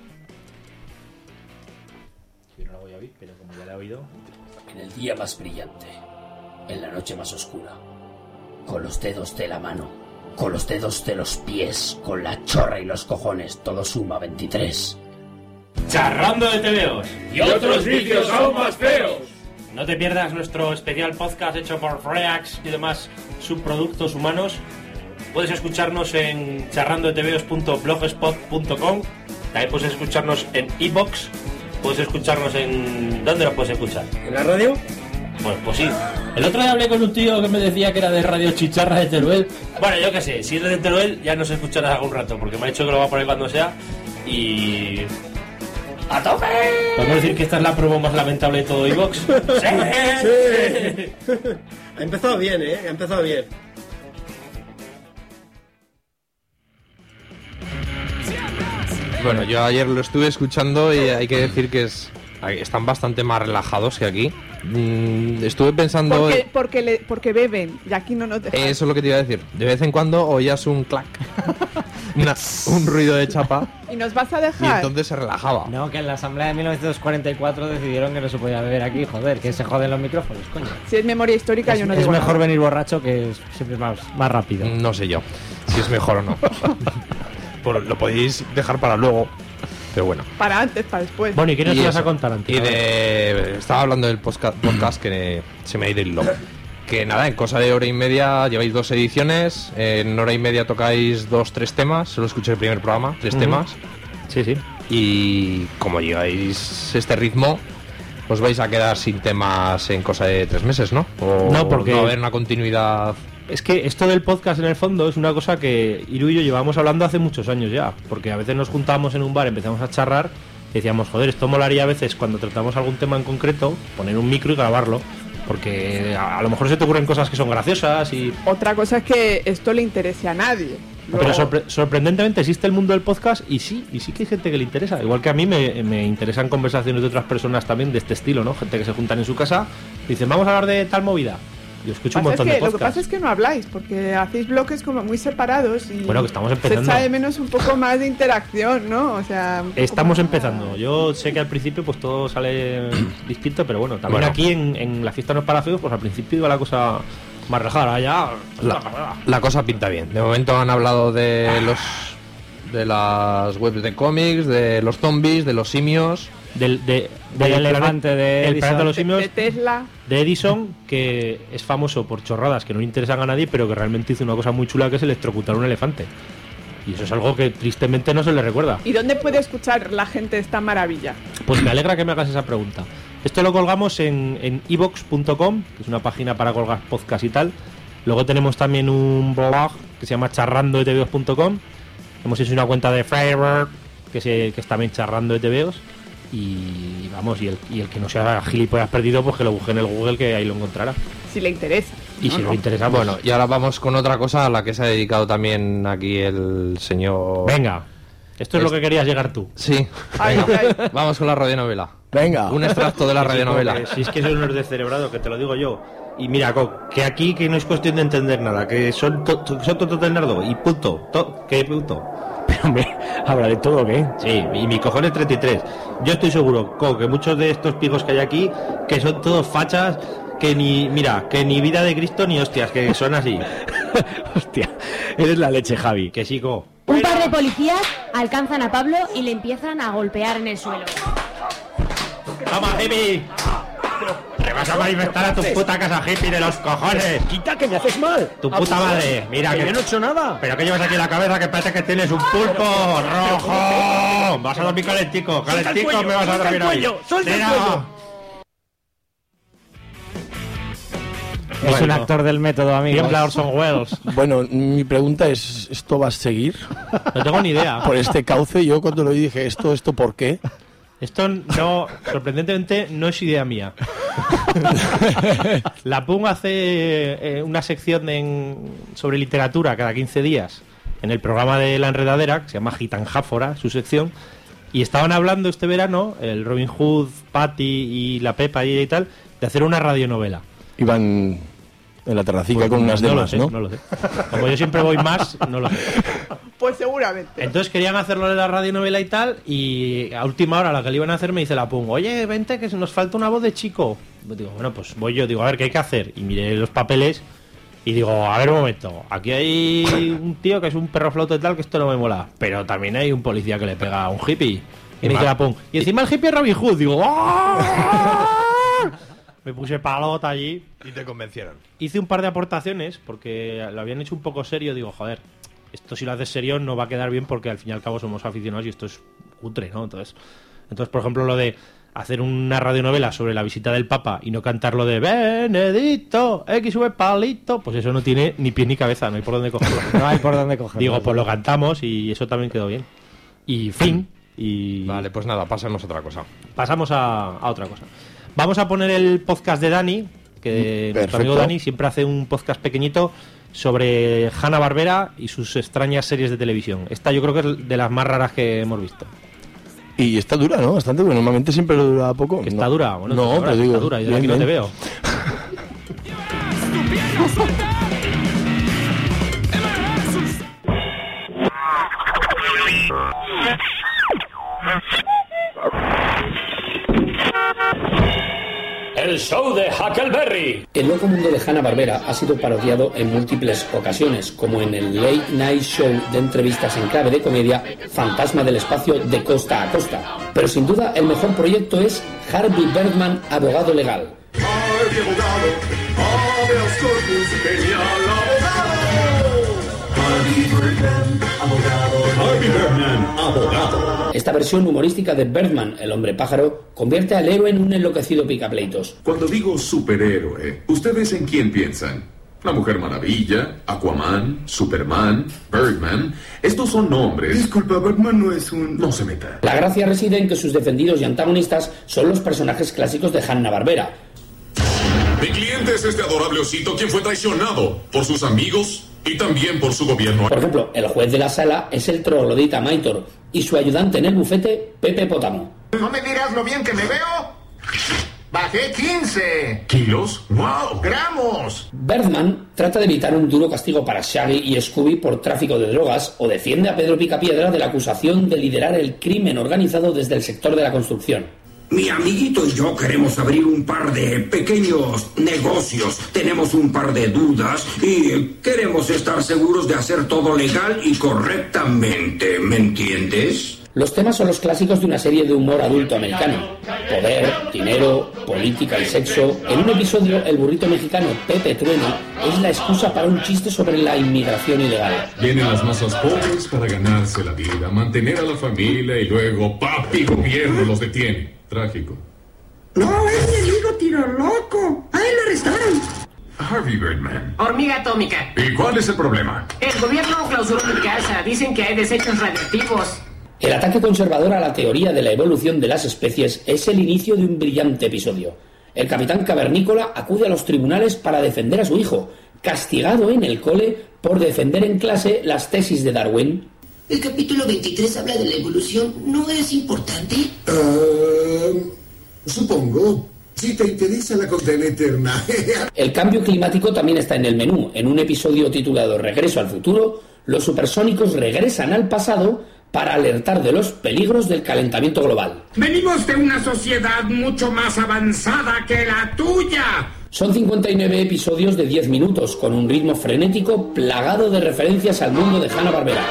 Yo no la voy a oír, pero como ya la he oído...
En el día más brillante, en la noche más oscura, con los dedos de la mano, con los dedos de los pies, con la chorra y los cojones, todo suma veintitrés.
Charrando de tebeos
Y otros vicios aún más feos.
No te pierdas nuestro especial podcast hecho por Freax y demás subproductos humanos. Puedes escucharnos en charrando de tebeos punto blogspot punto com. También puedes escucharnos en iVoox. Puedes escucharnos en... ¿Dónde nos puedes escuchar?
¿En la radio?
Pues, pues sí. El otro día hablé con un tío que me decía que era de Radio Chicharra de Teruel. Bueno, yo qué sé, si eres de Teruel ya nos escucharás algún rato, porque me ha dicho que lo va a poner cuando sea. Y...
¡A tope!
¿podemos decir que esta es la promo más lamentable de todo iVoox? ¡Sí!
Sí. Ha empezado bien, ¿eh? Ha empezado bien.
Bueno, yo ayer lo estuve escuchando y hay que decir que es están bastante más relajados que aquí. Mm, estuve pensando...
Porque, porque, le, porque beben y aquí no nos dejan.
Eso es lo que te iba a decir. De vez en cuando oías un clac, una- un ruido de chapa,
Y nos vas a
y
dejar.
entonces se relajaba.
No, que en la asamblea de mil novecientos cuarenta y cuatro decidieron que no se podía beber aquí, joder, que se joden los micrófonos, coño.
Si es memoria histórica,
Es,
yo no
es
digo
mejor
nada.
venir borracho, que es siempre más, más rápido.
No sé yo si es mejor o no. Por- lo podéis dejar para luego, pero bueno.
Para antes, para después.
Bueno, ¿y qué nos ibas
eso.
a contar antes?
Y de... Estaba hablando del posca- podcast que se me ha ido el hilo. Que nada, en cosa de hora y media lleváis dos ediciones. En hora y media tocáis dos, tres temas. Solo escuché el primer programa, tres
Ujú.
temas.
Sí, sí.
Y como lleváis este ritmo, os vais a quedar sin temas en cosa de tres meses, ¿no? O
No, porque-
no va a haber una continuidad.
Es que esto del podcast en el fondo es una cosa que Iru y yo llevamos hablando hace muchos años ya, porque a veces nos juntábamos en un bar, empezamos a charrar y decíamos, joder, esto molaría a veces cuando tratamos algún tema en concreto, poner un micro y grabarlo, porque a, a lo mejor se te ocurren cosas que son graciosas y...
Otra cosa es que esto le interese a nadie.
Pero
Luego-
sorpre- sorprendentemente existe el mundo del podcast y sí, y sí que hay gente que le interesa. Igual que a mí me, me interesan conversaciones de otras personas también de este estilo, ¿no? Gente que se juntan en su casa y dicen, vamos a hablar de tal movida. Yo escucho un
Pasa es
montón
que-
de
lo que
podcasts.
pasa es que no habláis, porque hacéis bloques como muy separados y
Bueno, que estamos
se
empezando.
echa de menos un poco más de interacción, ¿no? O sea, un poco
Estamos
más-
empezando. Yo sé que al principio pues todo sale distinto, pero bueno, también
Bueno.
aquí en, en la fiesta no es para feos, pues al principio iba la cosa más relajada, ya...
La, la cosa pinta bien. De momento han hablado de los de las webs de cómics, de los zombies, de los simios,
del, de,
Del
del
elefante
planet-
de
el
Edison.
planeta de los
de,
simios
de Tesla.
de Edison, que es famoso por chorradas que no le interesan a nadie, pero que realmente hizo una cosa muy chula, que es electrocutar un elefante. Y eso es algo que tristemente no se le recuerda.
¿Y dónde puede escuchar la gente esta maravilla?
Pues me alegra que me hagas esa pregunta. Esto lo colgamos en, en ivox punto com, que es una página para colgar podcast y tal. Luego tenemos también un blog que se llama charrando de tebeos punto com. Hemos hecho una cuenta de Fiverr, que, se, que es también charrando de tebeos. Y vamos, y el, y el que no sea gilipollas perdido, pues que lo busque en el Google, que ahí lo encontrará.
Si le interesa.
Y
no,
si
no.
le interesa, pues...
Bueno, y ahora vamos con otra cosa a la que se ha dedicado también aquí el señor...
Venga, esto es
Es-
lo que querías llegar tú.
Sí,
Ay,
venga,
ay.
vamos con la radionovela.
Venga.
Un extracto de la
Sí,
radionovela.
porque Si es que soy unos descerebrados, que te lo digo yo. Y mira, Co, que aquí que no es cuestión de entender nada, que son, to, to- son tontos del nardo, y punto. To, ¿Qué punto?
Pero hombre, ¿habla de todo o qué?
Sí, y mi cojones treinta y tres. Yo estoy seguro, Co, que muchos de estos pijos que hay aquí, que son todos fachas, que ni, mira, que ni vida de Cristo ni hostias, que son así.
Hostia, eres la leche, Javi.
Que sí, Co.
Un par de policías alcanzan a Pablo y le empiezan a golpear en el suelo.
¡Toma, hippie! ¡Te vas a manifestar a tu puta casa, hippie de los cojones!
¡Quita, que me haces mal!
¡Tu puta madre! Mira
que
que...
yo no he hecho nada.
¿Pero qué llevas aquí en la cabeza? Que parece que tienes un pulpo rojo. Vas a dormir calentico,
Suelta el
calentico
cuello,
me vas a
suelta el
dormir hoy.
cuello, suelta el
Tira.
cuello. Es
Bueno.
un actor del método, amigo.
Tiembla Orson Welles.
Bueno, mi pregunta es, ¿esto va a seguir?
No tengo ni idea.
Por este cauce, yo cuando lo dije, ¿esto, esto por qué?
Esto no, sorprendentemente, no es idea mía. La Pung hace eh, una sección en- sobre literatura cada quince días en el programa de La Enredadera, que se llama Gitanjáfora, su sección, y estaban hablando este verano, el Robin Hood, Patty y la Pepa y tal, de hacer una radionovela.
Iban en la terracica
Pues
con unas
no lo
demás,
sé,
¿no?
no lo sé. Como yo siempre voy más, no lo sé.
Pues seguramente.
Entonces querían hacerlo de la radionovela y tal, y a última hora, la que le iban a hacer, me dice la Pung, oye, vente, que se nos falta una voz de chico. Pues digo, bueno, pues voy yo, digo, a ver, ¿qué hay que hacer? Y miré los papeles y digo, a ver un momento, aquí hay un tío que es un perro flauta y tal, que esto no me mola, pero también hay un policía que le pega a un hippie. Y me dice la Pung, y encima el hippie es Robin Hood. Digo, ¡ah! Me puse palota allí.
Y te convencieron.
Hice un par de aportaciones porque lo habían hecho un poco serio. Digo, joder, esto si lo haces serio no va a quedar bien porque al fin y al cabo somos aficionados y esto es cutre, ¿no? Entonces, entonces por ejemplo, lo de hacer una radionovela sobre la visita del Papa y no cantar lo de Benedicto, X V palito, pues eso no tiene ni pie ni cabeza, no hay por dónde cogerlo.
No hay por dónde cogerlo.
Digo, pues lo cantamos y eso también quedó bien. Y fin. Y
Vale, pues nada, pasamos a otra cosa.
pasamos a, a otra cosa. Vamos a poner el podcast de Dani, que nuestro
Perfecto.
amigo Dani siempre hace un podcast pequeñito sobre Hanna-Barbera y sus extrañas series de televisión. Esta yo creo que es de las más raras que hemos visto.
Y está dura, ¿no? Bastante, porque normalmente siempre dura poco.
Que está
No.
dura, bueno,
no,
pues ahora
pero
sí
digo,
está dura, y de
bien,
aquí no te
bien.
veo.
El show de Huckleberry. El loco mundo de Hanna-Barbera ha sido parodiado en múltiples ocasiones, como en el Late Night Show de entrevistas en clave de comedia Fantasma del Espacio de Costa a Costa. Pero sin duda el mejor proyecto es Harvey Birdman, abogado legal.
Harvey abogado, habeas corpus, genial abogado. Harvey Birdman, abogado. Harvey Birdman, abogado.
Esta versión humorística de Birdman, el hombre pájaro, convierte al héroe en un enloquecido picapleitos.
Cuando digo superhéroe, ¿ustedes en quién piensan? La Mujer Maravilla, Aquaman, Superman, Birdman. Estos son nombres. Disculpa, Birdman no es un... No se meta.
La gracia reside en que sus defendidos y antagonistas son los personajes clásicos de Hanna-Barbera.
Mi cliente es este adorable osito quien fue traicionado por sus amigos y también por su gobierno.
Por ejemplo, el juez de la sala es el troglodita Maitor y su ayudante en el bufete, Pepe Pótamo.
¿No me dirás lo bien que me veo? Bajé quince
¿Kilos? ¡Wow!
gramos.
Birdman trata de evitar un duro castigo para Shaggy y Scooby por tráfico de drogas o defiende a Pedro Picapiedra de la acusación de liderar el crimen organizado desde el sector de la construcción.
Mi amiguito y yo queremos abrir un par de pequeños negocios. Tenemos un par de dudas y queremos estar seguros de hacer todo legal y correctamente. ¿Me entiendes?
Los temas son los clásicos de una serie de humor adulto americano. Poder, dinero, política y sexo. En un episodio, el burrito mexicano Pepe Trueno es la excusa para un chiste sobre la inmigración ilegal.
Vienen las masas pobres para ganarse la vida, mantener a la familia y luego papi gobierno los detiene. Trágico.
No, es mi amigo tiro loco. A él lo arrestaron.
Harvey Birdman.
Hormiga atómica.
¿Y cuál es el problema?
El gobierno clausuró mi casa. Dicen que hay desechos radiactivos.
El ataque conservador a la teoría de la evolución de las especies es el inicio de un brillante episodio. El capitán cavernícola acude a los tribunales para defender a su hijo, castigado en el cole por defender en clase las tesis de Darwin.
El capítulo veintitrés habla de la evolución. ¿No es importante?
Uh, supongo. Si te interesa la condena eterna.
El cambio climático también está en el menú. En un episodio titulado Regreso al futuro, los supersónicos regresan al pasado para alertar de los peligros del calentamiento global.
Venimos de una sociedad mucho más avanzada que la tuya.
Son cincuenta y nueve episodios de diez minutos, con un ritmo frenético plagado de referencias al mundo de Hanna-Barbera.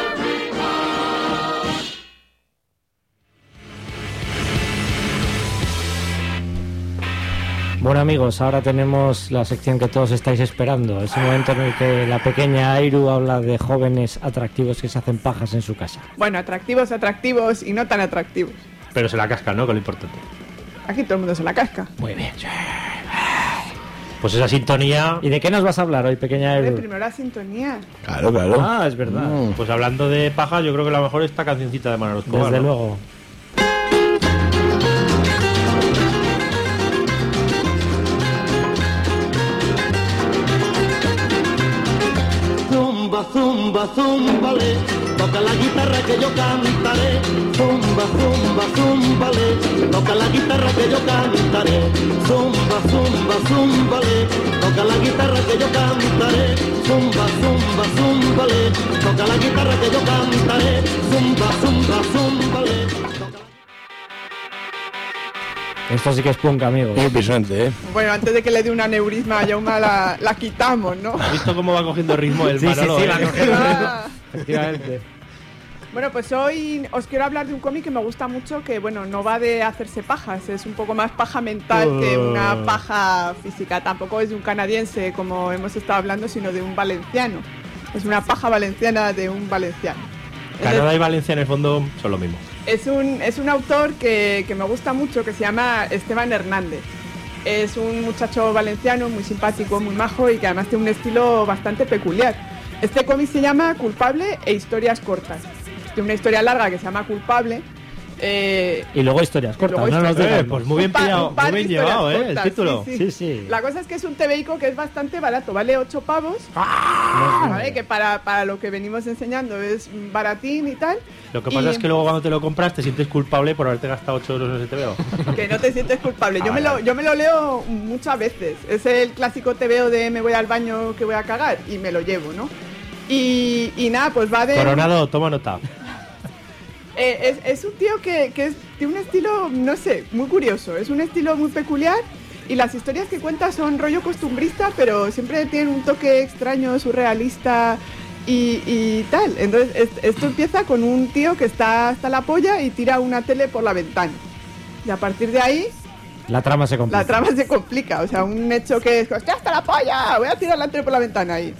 Bueno amigos, ahora tenemos la sección que todos estáis esperando. Es el momento en el que la pequeña Airu habla de jóvenes atractivos que se hacen pajas en su casa.
Bueno, atractivos, atractivos y no tan atractivos.
Pero se la casca, ¿no? Con lo importante.
Aquí todo el mundo se la casca.
Muy bien.
Pues esa sintonía...
¿Y de qué nos vas a hablar hoy, pequeña Airu?
De primero la sintonía.
Claro, claro.
Ah, es verdad.
Mm. Pues hablando de paja, yo creo que la mejor es esta cancioncita de Manolo Escobar.
Desde
¿no?
luego.
Zumba, zumba, zumbale, toca la guitarra que yo cantaré. Zumba, zumba, zumbale, toca la guitarra que yo cantaré. Zumba, zumba, zumbale, toca la guitarra que yo cantaré. Zumba, zumba, zumbale, toca la guitarra que yo cantaré. Zumba, zumba, zumbale.
Esto sí que es punk, amigo.
Muy pisante, ¿eh?
Bueno, antes de que le dé un aneurisma a Yauma, la, la quitamos, ¿no?
¿Has visto cómo va cogiendo ritmo el
sí,
Manolo?
Sí, sí,
eh?
va cogiendo ritmo. Efectivamente.
Bueno, pues hoy os quiero hablar de un cómic que me gusta mucho, que bueno, no va de hacerse pajas, es un poco más paja mental uh. que una paja física. Tampoco es de un canadiense, como hemos estado hablando, sino de un valenciano. Es una paja valenciana de un valenciano.
Canadá Entonces, y Valencia en el fondo son lo mismo.
Es un, es un autor que, que me gusta mucho, que se llama Esteban Hernández. Es un muchacho valenciano muy simpático, muy majo y que además tiene un estilo bastante peculiar. Este cómic se llama Culpable e historias cortas. Tiene una historia larga que se llama Culpable. Eh,
y luego historias cortas,
luego
no
historias,
nos
eh, pues muy bien pillado, muy bien llevado, eh, el título.
Sí sí.
sí, sí.
La cosa es que es un tebeico que es bastante barato, vale ocho pavos.
¡Ah!
¿Vale? Que para, para lo que venimos enseñando es baratín y tal.
Lo que pasa
y...
es que luego cuando te lo compras te sientes culpable por haberte gastado ocho euros en ese tebeo.
Que no te sientes culpable. Yo,
ah,
me lo, yo me lo leo muchas veces. Es el clásico tebeo de me voy al baño que voy a cagar y me lo llevo, ¿no? Y, y nada, pues va de...
Coronado, toma nota.
Eh, es, es un tío que, que es, tiene un estilo, no sé, muy curioso. Es un estilo muy peculiar y las historias que cuenta son rollo costumbrista, pero siempre tienen un toque extraño, surrealista y, y tal. Entonces, es, esto empieza con un tío que está hasta la polla y tira una tele por la ventana. Y a partir de ahí...
La trama se complica.
La trama se complica. O sea, un hecho que es, ¡hostia, hasta la polla! Voy a tirar la tele por la ventana ahí.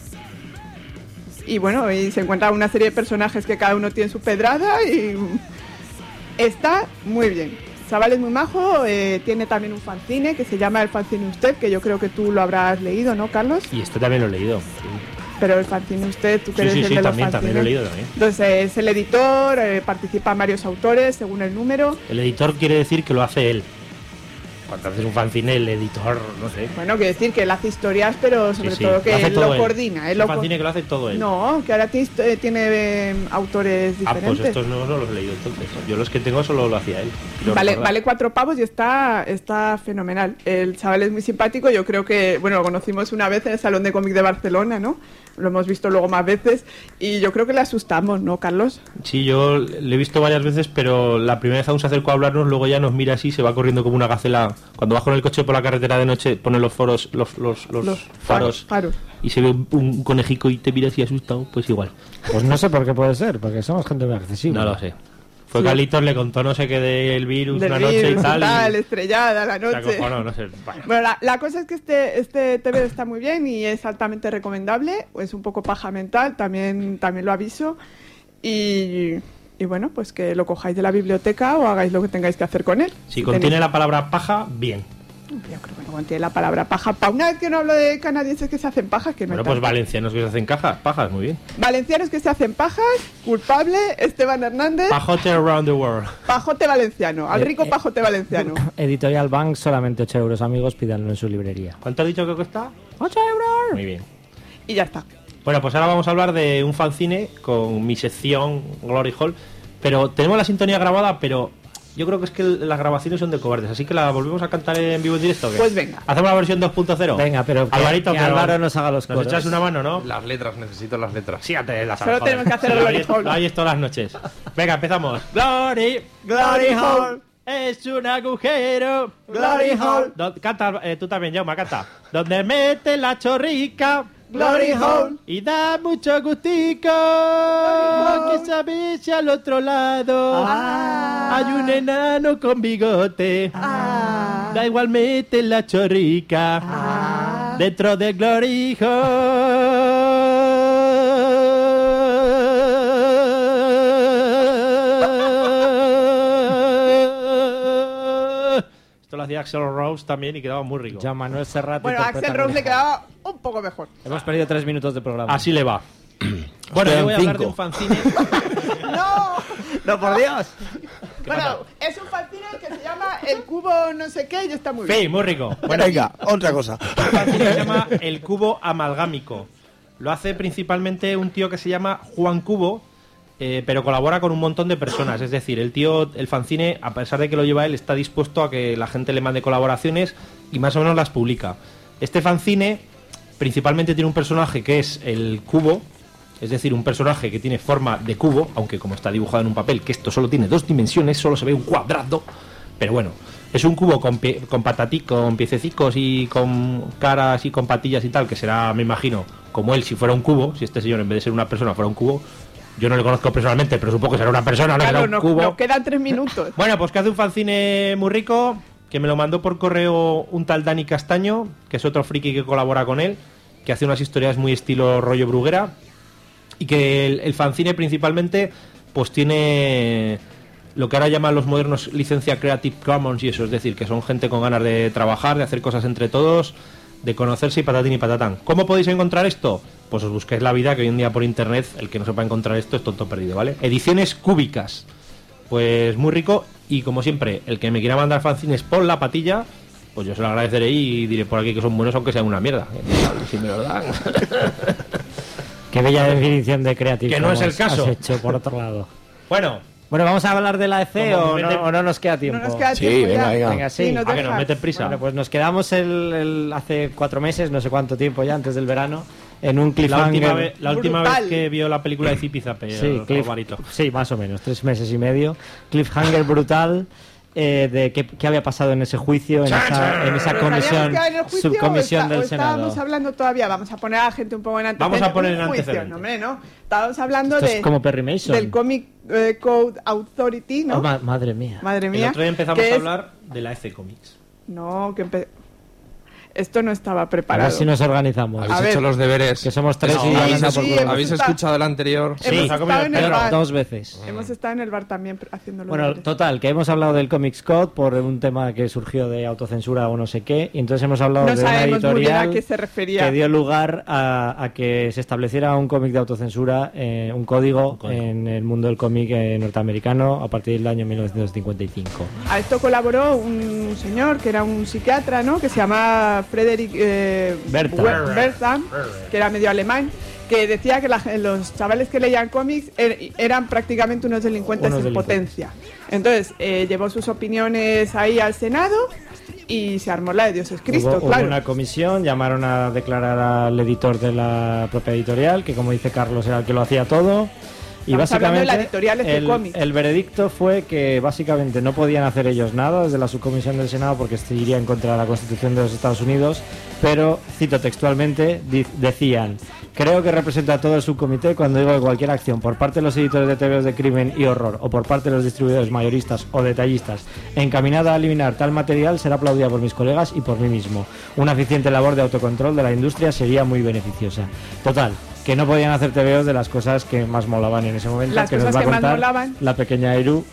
Y bueno, y se encuentra una serie de personajes que cada uno tiene su pedrada y está muy bien. Chaval es muy majo, eh, tiene también un fanzine que se llama El Fanzine Usted, que yo creo que tú lo habrás leído, ¿no, Carlos?
Y este también lo he leído. Sí.
Pero El Fanzine Usted, tú que
sí,
eres
sí,
el
sí,
de los
también,
fanzines.
también lo he leído también.
Entonces eh, es el editor, eh, participan varios autores según el número.
El editor quiere decir que lo hace él. Cuando haces un fanzine, el editor, no sé.
Bueno, quiere decir que él hace historias, pero sobre
sí, sí.
todo que
lo
él
todo
lo
él.
coordina.
Es
él
un
lo
fanzine que lo hace todo él.
No, que ahora tiene, eh, tiene eh, autores
Ah,
diferentes.
pues estos no, no los he leído entonces. Yo los que tengo solo lo hacía él.
Vale, vale cuatro pavos y está, está fenomenal. El chaval es muy simpático. Yo creo que, bueno, lo conocimos una vez en el Salón de Cómic de Barcelona, ¿no? Lo hemos visto luego más veces y yo creo que le asustamos, ¿no, Carlos?
Sí, yo le he visto varias veces, pero la primera vez aún se acercó a hablarnos, luego ya nos mira así, se va corriendo como una gacela. Cuando va con el coche por la carretera de noche, pone los foros, los, los, los,
los
faros,
faros
y se ve un, un conejico y te mira así asustado, pues igual.
Pues no sé por qué puede ser, porque somos gente muy accesible.
No lo sé. Fue
sí.
Carlitos, le contó no sé qué del virus
del
una
virus,
noche y tal.
tal
y...
estrellada la noche.
Se acojonó, no sé. Bueno,
bueno la, la cosa es que este, este T V está muy bien y es altamente recomendable. Es un poco paja mental, también, también lo aviso. Y, y bueno, pues que lo cojáis de la biblioteca o hagáis lo que tengáis que hacer con él.
Si contiene tenéis... la palabra paja, bien.
Yo creo que no contiene la palabra paja. Para una vez que no hablo de canadienses que se hacen pajas, que no
Bueno,
hay
pues
tanto.
valencianos que se hacen cajas, pajas, muy bien.
Valencianos que se hacen pajas, culpable, Esteban Hernández,
Pajote around the world.
pajote valenciano, al
Eh,
rico
eh.
pajote valenciano.
Editorial Bank, solamente ocho euros, amigos, pídanlo en su librería.
¿Cuánto has dicho que cuesta?
ocho euros.
Muy bien.
Y ya está.
Bueno, pues ahora vamos a hablar de un fanzine con mi sección Glory Hall. Pero tenemos la sintonía grabada, pero yo creo que es que las grabaciones son de cobardes. Así que la volvemos a cantar en vivo en directo. ¿o qué?
Pues venga.
Hacemos la versión dos punto cero.
Venga, pero que-
Alvarito,
que
pero
Álvaro nos haga los
Nos
coros.
echas una mano, ¿no?
Las letras, necesito las letras.
Sí, te las
Solo tenemos que hacer el Glory Hall.
Ahí es todas las noches. Venga, empezamos. Glory,
Glory Hall.
es un agujero.
Glory Hall.
Do- Canta, eh, tú también, Jaume, canta. Donde mete la chorrica.
Glory Hall.
Y da mucho gustico que sabes al otro lado
Ah.
hay un enano con bigote.
Ah.
Da igual mete la chorrica
Ah.
dentro de Glory Hall. Esto lo hacía Axl Rose también y quedaba muy rico.
Ya Manuel Serrat.
Bueno, a Axel Rose le quedaba un poco mejor.
Hemos perdido tres minutos de programa.
Así le va. Bueno, yo voy a hablar de un fanzine.
¡No!
¡No, por Dios!
Bueno, es un fanzine que se llama El Cubo no sé qué y está muy
Sí,
bien.
muy rico.
Bueno, venga, otra cosa.
Un fanzine que se llama El Cubo Amalgámico. Lo hace principalmente un tío que se llama Juan Cubo, eh, pero colabora con un montón de personas. Es decir, el tío, el fanzine, a pesar de que lo lleva él, está dispuesto a que la gente le mande colaboraciones y más o menos las publica. Este fanzine principalmente tiene un personaje que es el Cubo, es decir, un personaje que tiene forma de cubo, aunque como está dibujado en un papel, que esto solo tiene dos dimensiones, solo se ve un cuadrado, pero bueno, es un cubo con, pie, con patatí, con piececicos y con caras y con patillas y tal, que será, me imagino, como él si fuera un cubo, si este señor en vez de ser una persona fuera un cubo. Yo no le conozco personalmente, pero supongo que será una persona, no será
Claro,
un
nos,
cubo.
nos quedan tres minutos.
Bueno, pues que hace un fanzine muy rico, que me lo mandó por correo un tal Dani Castaño, que es otro friki que colabora con él, que hace unas historias muy estilo rollo Bruguera, y que el, el fanzine principalmente pues tiene lo que ahora llaman los modernos licencia Creative Commons y eso, es decir, que son gente con ganas de trabajar, de hacer cosas entre todos, de conocerse y patatín y patatán. ¿Cómo podéis encontrar esto? Pues os busquéis la vida, que hoy en día por internet el que no sepa encontrar esto es tonto perdido, ¿vale? Ediciones cúbicas. Pues muy rico y como siempre, el que me quiera mandar fanzines por la patilla, pues yo se lo agradeceré y diré por aquí que son buenos aunque sean una mierda. Si me lo dan.
Qué bella definición de creativo.
Que no es el caso.
Has hecho, por otro lado.
Bueno.
Bueno, ¿vamos a hablar de la E C
Como
o
me
no,
mete-
o no nos queda tiempo?
No nos queda
Sí,
tiempo
venga,
ya.
venga.
Venga, sí.
Sí, nos
Ah, que nos
dejas.
mete prisa.
Bueno, pues nos quedamos el, el- hace cuatro meses, no sé cuánto tiempo ya, antes del verano, en un
La
cliffhanger.
última, vez, la última
Brutal.
vez que vio la película de Zipizape,
Sí,
el
cliff-
Alvarito.
sí, más o menos, tres meses y medio. Cliffhanger brutal eh, de qué, qué había pasado en ese juicio, en esa, en esa
¿Pero
comisión,
sabíamos que iba en el juicio
subcomisión
o está-
del
o estábamos
Senado.
hablando todavía? Vamos a poner a la gente un poco en antecedentes.
Vamos a poner en
Un juicio,
antecedentes.
no, hombre, ¿no? Estábamos hablando
Esto
de,
es como Perry Mason.
del Comic eh, Code Authority, ¿no?
Oh, ma- madre mía.
Madre
El
mía.
otro día empezamos
que
a
es-
hablar de la E C Comics.
No, que empe- esto no estaba
A
preparado.
ver si nos organizamos.
Habéis
A
hecho
ver.
los deberes.
Que somos tres
No,
y ya
¿habéis,
anda por
sí,
culo.
hemos
¿habéis
estado-
escuchado el anterior?
Hemos
Sí,
estado en el
Pero
bar.
dos veces.
Hemos estado en el bar también haciéndolo.
Bueno, total, que hemos hablado del Comics Code por un tema que surgió de autocensura o no sé qué, y entonces hemos hablado
no
de una
sabemos muy bien a
editorial
qué se refería.
que dio lugar a, a que se estableciera un cómic de autocensura, eh, un, código en el mundo del cómic eh, norteamericano a partir del año mil novecientos cincuenta y cinco.
A esto colaboró un señor que era un psiquiatra, ¿no? Que se llama Frederick eh,
Bertham.
We- Bertham, que era medio alemán, que decía que la- los chavales que leían cómics er- eran prácticamente unos delincuentes
Unos
en
delincuentes.
potencia. Entonces eh, llevó sus opiniones ahí al Senado y se armó la de Dios es Cristo,
Hubo, hubo
claro.
una comisión, llamaron a declarar al editor de la propia editorial, que como dice Carlos era el que lo hacía todo. Y
Estamos hablando de
básicamente
la editorial de
el,
cómics.
el veredicto fue que básicamente no podían hacer ellos nada desde la subcomisión del Senado porque esto iría en contra de la Constitución de los Estados Unidos, pero, cito textualmente, di- decían: creo que represento a todo el subcomité cuando digo que cualquier acción por parte de los editores de T V Os de crimen y horror o por parte de los distribuidores mayoristas o detallistas encaminada a eliminar tal material será aplaudida por mis colegas y por mí mismo. Una eficiente labor de autocontrol de la industria sería muy beneficiosa. Total, que no podían hacer T V Os de las cosas que más molaban en ese momento,
Las
que nos
cosas
va a
que más
contar
molaban.
la pequeña Eru.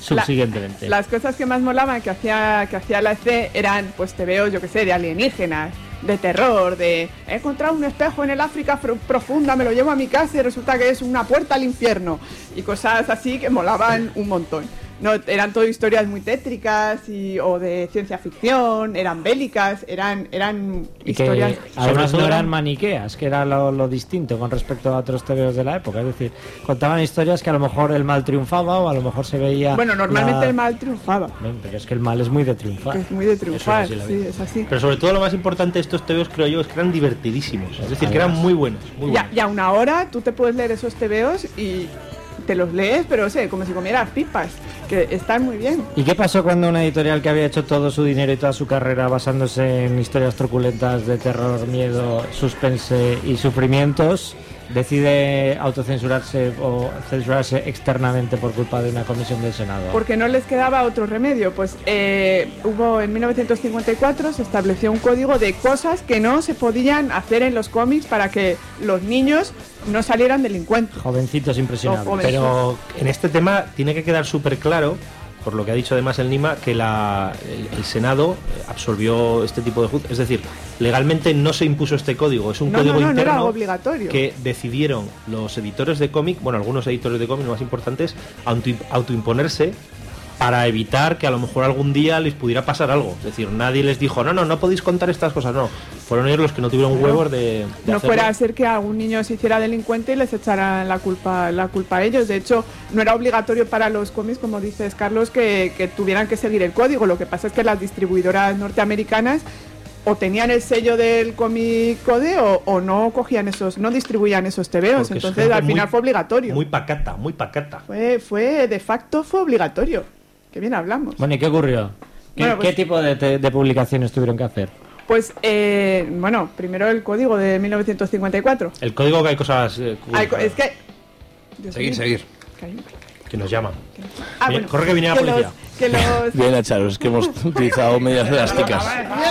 subsiguientemente.
La, las cosas que más molaban que hacía, que hacía la E C eran, pues, tebeos, yo qué sé, de alienígenas, de terror, de he encontrado un espejo en el África profunda, me lo llevo a mi casa y resulta que es una puerta al infierno. Y cosas así que molaban un montón. No, eran todo historias muy tétricas y, o de ciencia ficción, eran bélicas, eran, eran
y
historias...
que además no eran maniqueas, que era lo, lo distinto con respecto a otros tebeos de la época. Es decir, contaban historias que a lo mejor el mal triunfaba o a lo mejor se veía...
Bueno, normalmente
la...
el mal triunfaba.
Bueno, pero es que el mal es muy de triunfar.
Es muy de triunfar,
Eso es así,
sí, es así.
Pero sobre todo lo más importante de estos tebeos, creo yo, es que eran divertidísimos. Es decir, que eran muy buenos. Muy
y, a, y a una hora tú te puedes leer esos tebeos y... te los lees, pero sé, como si comieras pipas, que están muy bien.
¿Y qué pasó cuando una editorial que había hecho todo su dinero y toda su carrera basándose en historias truculentas de terror, miedo, suspense y sufrimientos decide autocensurarse o censurarse externamente por culpa de una comisión del Senado?
Porque no les quedaba otro remedio. Pues eh, hubo en mil novecientos cincuenta y cuatro se estableció un código de cosas que no se podían hacer en los cómics para que los niños no salieran delincuentes.
Jovencitos impresionables.
No,
Pero en este tema tiene que quedar súper claro, por lo que ha dicho además el NIMA, que la, el, el Senado absorbió este tipo de juicios. Es decir, legalmente no se impuso este código, es un
no,
código
no, no,
interno
no era obligatorio.
Que decidieron los editores de cómic, bueno, algunos editores de cómic, los más importantes, auto, autoimponerse para evitar que a lo mejor algún día les pudiera pasar algo. Es decir, nadie les dijo, no, no, no podéis contar estas cosas, no. Fueron ellos los que no tuvieron
Pero
huevos de, de
no
hacerlo.
fuera a ser que algún niño se hiciera delincuente y les echaran la culpa la culpa a ellos. De hecho, no era obligatorio para los cómics, como dices, Carlos, que, que tuvieran que seguir el código. Lo que pasa es que las distribuidoras norteamericanas o tenían el sello del Comic Code o, o no cogían esos, no distribuían esos tebeos.
Porque
Entonces, al
muy,
final fue obligatorio.
Muy pacata, muy pacata.
Fue, fue, de facto, fue obligatorio. Qué bien hablamos.
Bueno, ¿y qué ocurrió? ¿Qué,
Bueno, pues-
¿qué tipo de, te- de publicaciones tuvieron que hacer?
Pues, eh, bueno, primero el código de mil novecientos cincuenta y cuatro.
El código que hay cosas... eh,
Ay, co- es que... Dios
Seguir,
mío.
seguir.
Cariño.
Que nos llaman.
Ah,
Bien,
bueno,
corre que viene la
que
policía.
los- que los-
Bien, Acharos, es que hemos utilizado medidas elásticas.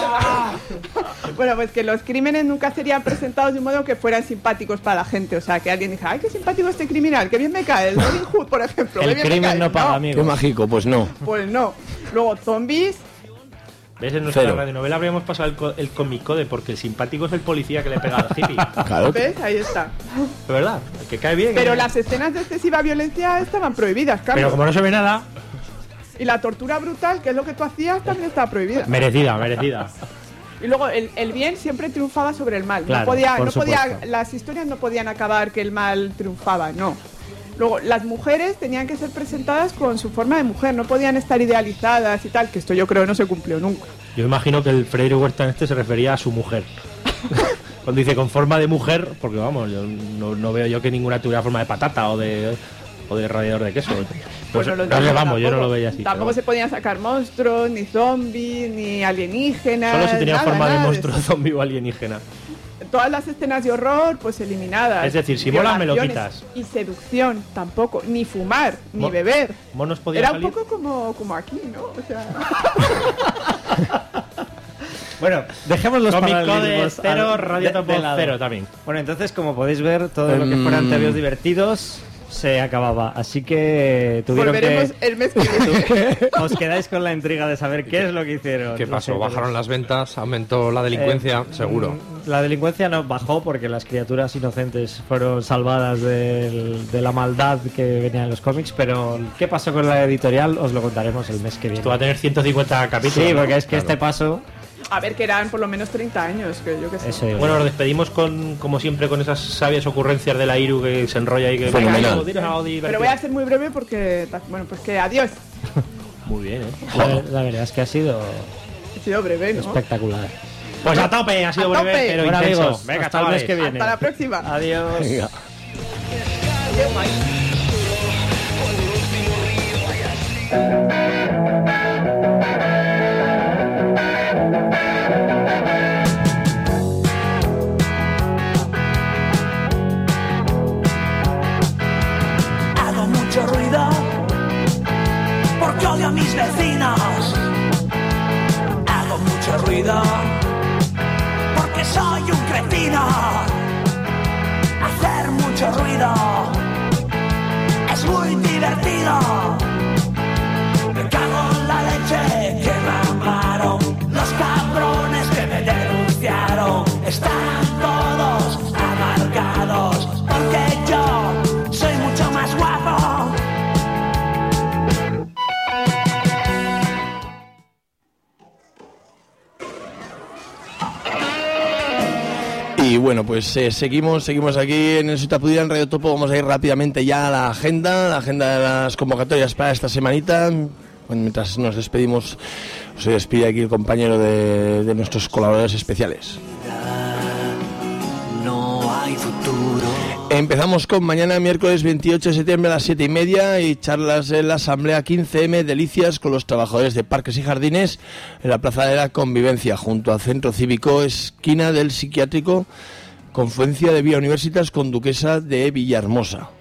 Bueno, pues que los crímenes nunca serían presentados de un modo que fueran simpáticos para la gente. O sea, que alguien dijera, ay, qué simpático este criminal, qué bien me cae. El Robin Hood, por ejemplo. qué bien me cae.
Qué mágico, pues no.
Pues no. Luego, zombies.
¿Ves? En nuestra
Cero.
radionovela habríamos pasado el, co- el Comic Code porque el simpático es el policía que le pega al hippie.
Claro.
¿Ves? Ahí está.
De verdad, el que cae bien.
Pero
¿eh?
las escenas de excesiva violencia estaban prohibidas, Carlos.
Pero como no se ve nada,
Y la tortura brutal, que es lo que tú hacías, también estaba prohibida.
merecida, merecida.
Y luego el, el bien siempre triunfaba sobre el mal.
Claro,
no podía,
por
no podía,
supuesto.
las historias no podían acabar que el mal triunfaba, no. Luego, las mujeres tenían que ser presentadas con su forma de mujer, no podían estar idealizadas y tal, que esto yo creo no se cumplió nunca.
Yo imagino que el Freire Huerta en este se refería a su mujer. Cuando dice con forma de mujer, porque vamos, yo no, no veo yo que ninguna tuviera forma de patata o de o de rallador de queso. Pues,
Bueno, los
no sé,
demás
vamos, yo no
tampoco.
lo veía así.
Tampoco
pero
se podían sacar monstruos, ni zombies, ni alienígenas.
solo si tenía
nada,
forma de
nada
monstruo,
eso.
zombie o alienígena.
Todas las escenas de horror, pues eliminadas.
Es decir, si mola, me lo
Violaciones
quitas.
Y seducción, tampoco. Ni fumar, ni
Mo-
beber.
Monos podían
Era
salir.
un poco como, como aquí, ¿no? O sea...
Bueno, dejemos los
Comic Code
paralelismos
cero,
al-
Radio
de-
Top
de lado.
cero también.
Bueno, entonces, como podéis ver, todo lo que fueran
Em.
tebeos divertidos se acababa. Así que tuvieron
Volveremos
que...
el mes que viene.
Os quedáis con la intriga de saber qué es lo que hicieron.
¿Qué
los
pasó?
editores.
¿Bajaron las ventas? ¿Aumentó la delincuencia?
Eh,
Seguro.
mm, La delincuencia no bajó porque las criaturas inocentes fueron salvadas del- de la maldad que venía en los cómics, pero ¿qué pasó con la editorial? Os lo contaremos el mes que viene.
Esto va a tener ciento cincuenta capítulos.
Sí,
¿no?
porque es que
Claro.
este paso...
A ver, que eran por lo menos treinta años, que yo que sé.
Eso es.
Bueno, nos despedimos con, como siempre, con esas sabias ocurrencias de la Iru que se enrolla y que...
Fenomenal.
Venga, dinos algo divertido.
Pero voy a ser muy breve porque, bueno, pues que adiós.
Muy bien, ¿eh?
La, la verdad es que ha sido
He sido breve, ¿no?
espectacular.
Pues a tope, ha sido
A
breve,
tope.
pero
Bueno,
intenso.
amigos,
Venga,
hasta el mes
chavales.
que viene.
Hasta la próxima.
Adiós.
Venga.
Hago mucho ruido porque odio a mis vecinos. Hago mucho ruido porque soy un cretino. Hacer mucho ruido es muy divertido.
bueno, pues eh, seguimos seguimos aquí en el Sutapudida, en Radio Topo. Vamos a ir rápidamente ya a la agenda, la agenda de las convocatorias para esta semanita. Bueno, mientras nos despedimos, se despide aquí el compañero de, de nuestros colaboradores especiales.
No hay futuro.
Empezamos con mañana, miércoles veintiocho de septiembre a las siete y media, y charlas en la Asamblea quince eme, Delicias, con los trabajadores de parques y jardines en la Plaza de la Convivencia, junto al Centro Cívico, esquina del Psiquiátrico, confluencia de Vía Universitas con Duquesa de Villahermosa.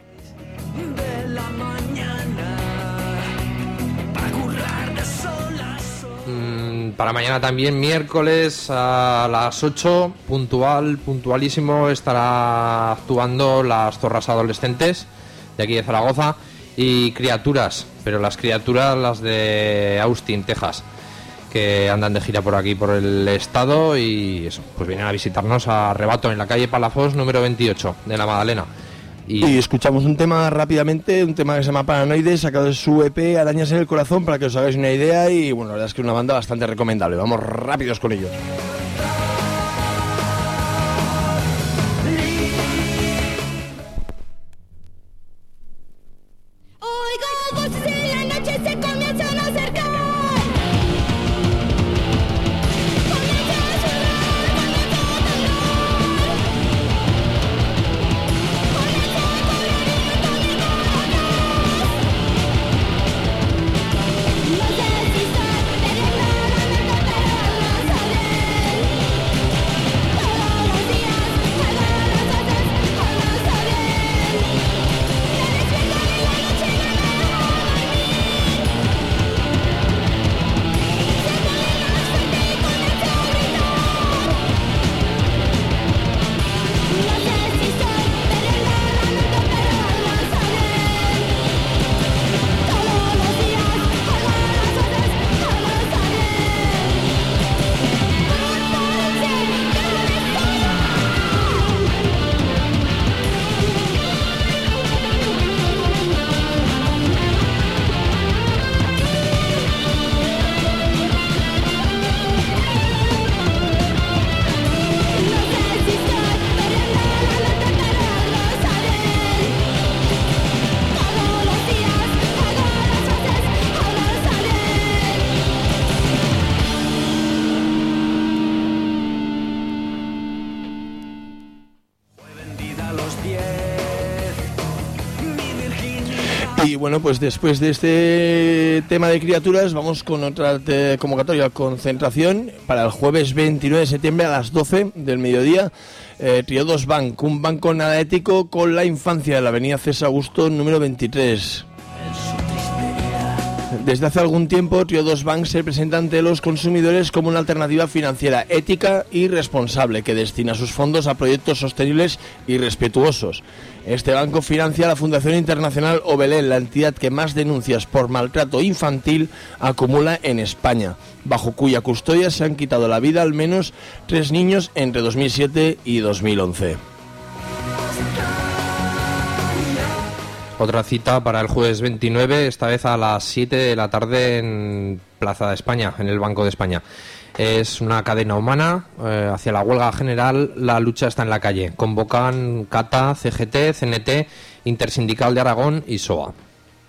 Para mañana también, miércoles a las ocho, puntual, puntualísimo, estará actuando las Zorras Adolescentes de aquí de Zaragoza y Criaturas, pero las Criaturas, las de Austin, Texas, que andan de gira por aquí, por el estado, y eso, pues vienen a visitarnos a Rebato, en la calle Palafos, número veintiocho, de la Magdalena.
Y... y escuchamos un tema rápidamente, un tema que se llama Paranoide, sacado de su E P Arañas en el Corazón, para que os hagáis una idea. Y bueno, la verdad es que es una banda bastante recomendable. Vamos rápidos con ellos.
Oigo voces en la noche, se comienzan a acercar.
Y bueno, pues después de este tema de Criaturas, vamos con otra te- convocatoria, concentración para el jueves veintinueve de septiembre a las doce del mediodía. Eh, Triodos Bank, un banco nada ético con la infancia, de la avenida César Augusto número veintitrés. Desde hace algún tiempo, Triodos Bank se presenta ante los consumidores como una alternativa financiera ética y responsable que destina sus fondos a proyectos sostenibles y respetuosos. Este banco financia a la Fundación Internacional Obelén, la entidad que más denuncias por maltrato infantil acumula en España, bajo cuya custodia se han quitado la vida al menos tres niños entre dos mil siete y dos mil once.
Otra cita para el jueves veintinueve, esta vez a las siete de la tarde en Plaza de España, en el Banco de España. Es una cadena humana eh, hacia la huelga general. La lucha está en la calle. Convocan CATA, C G T, C N T, Intersindical de Aragón y S O A.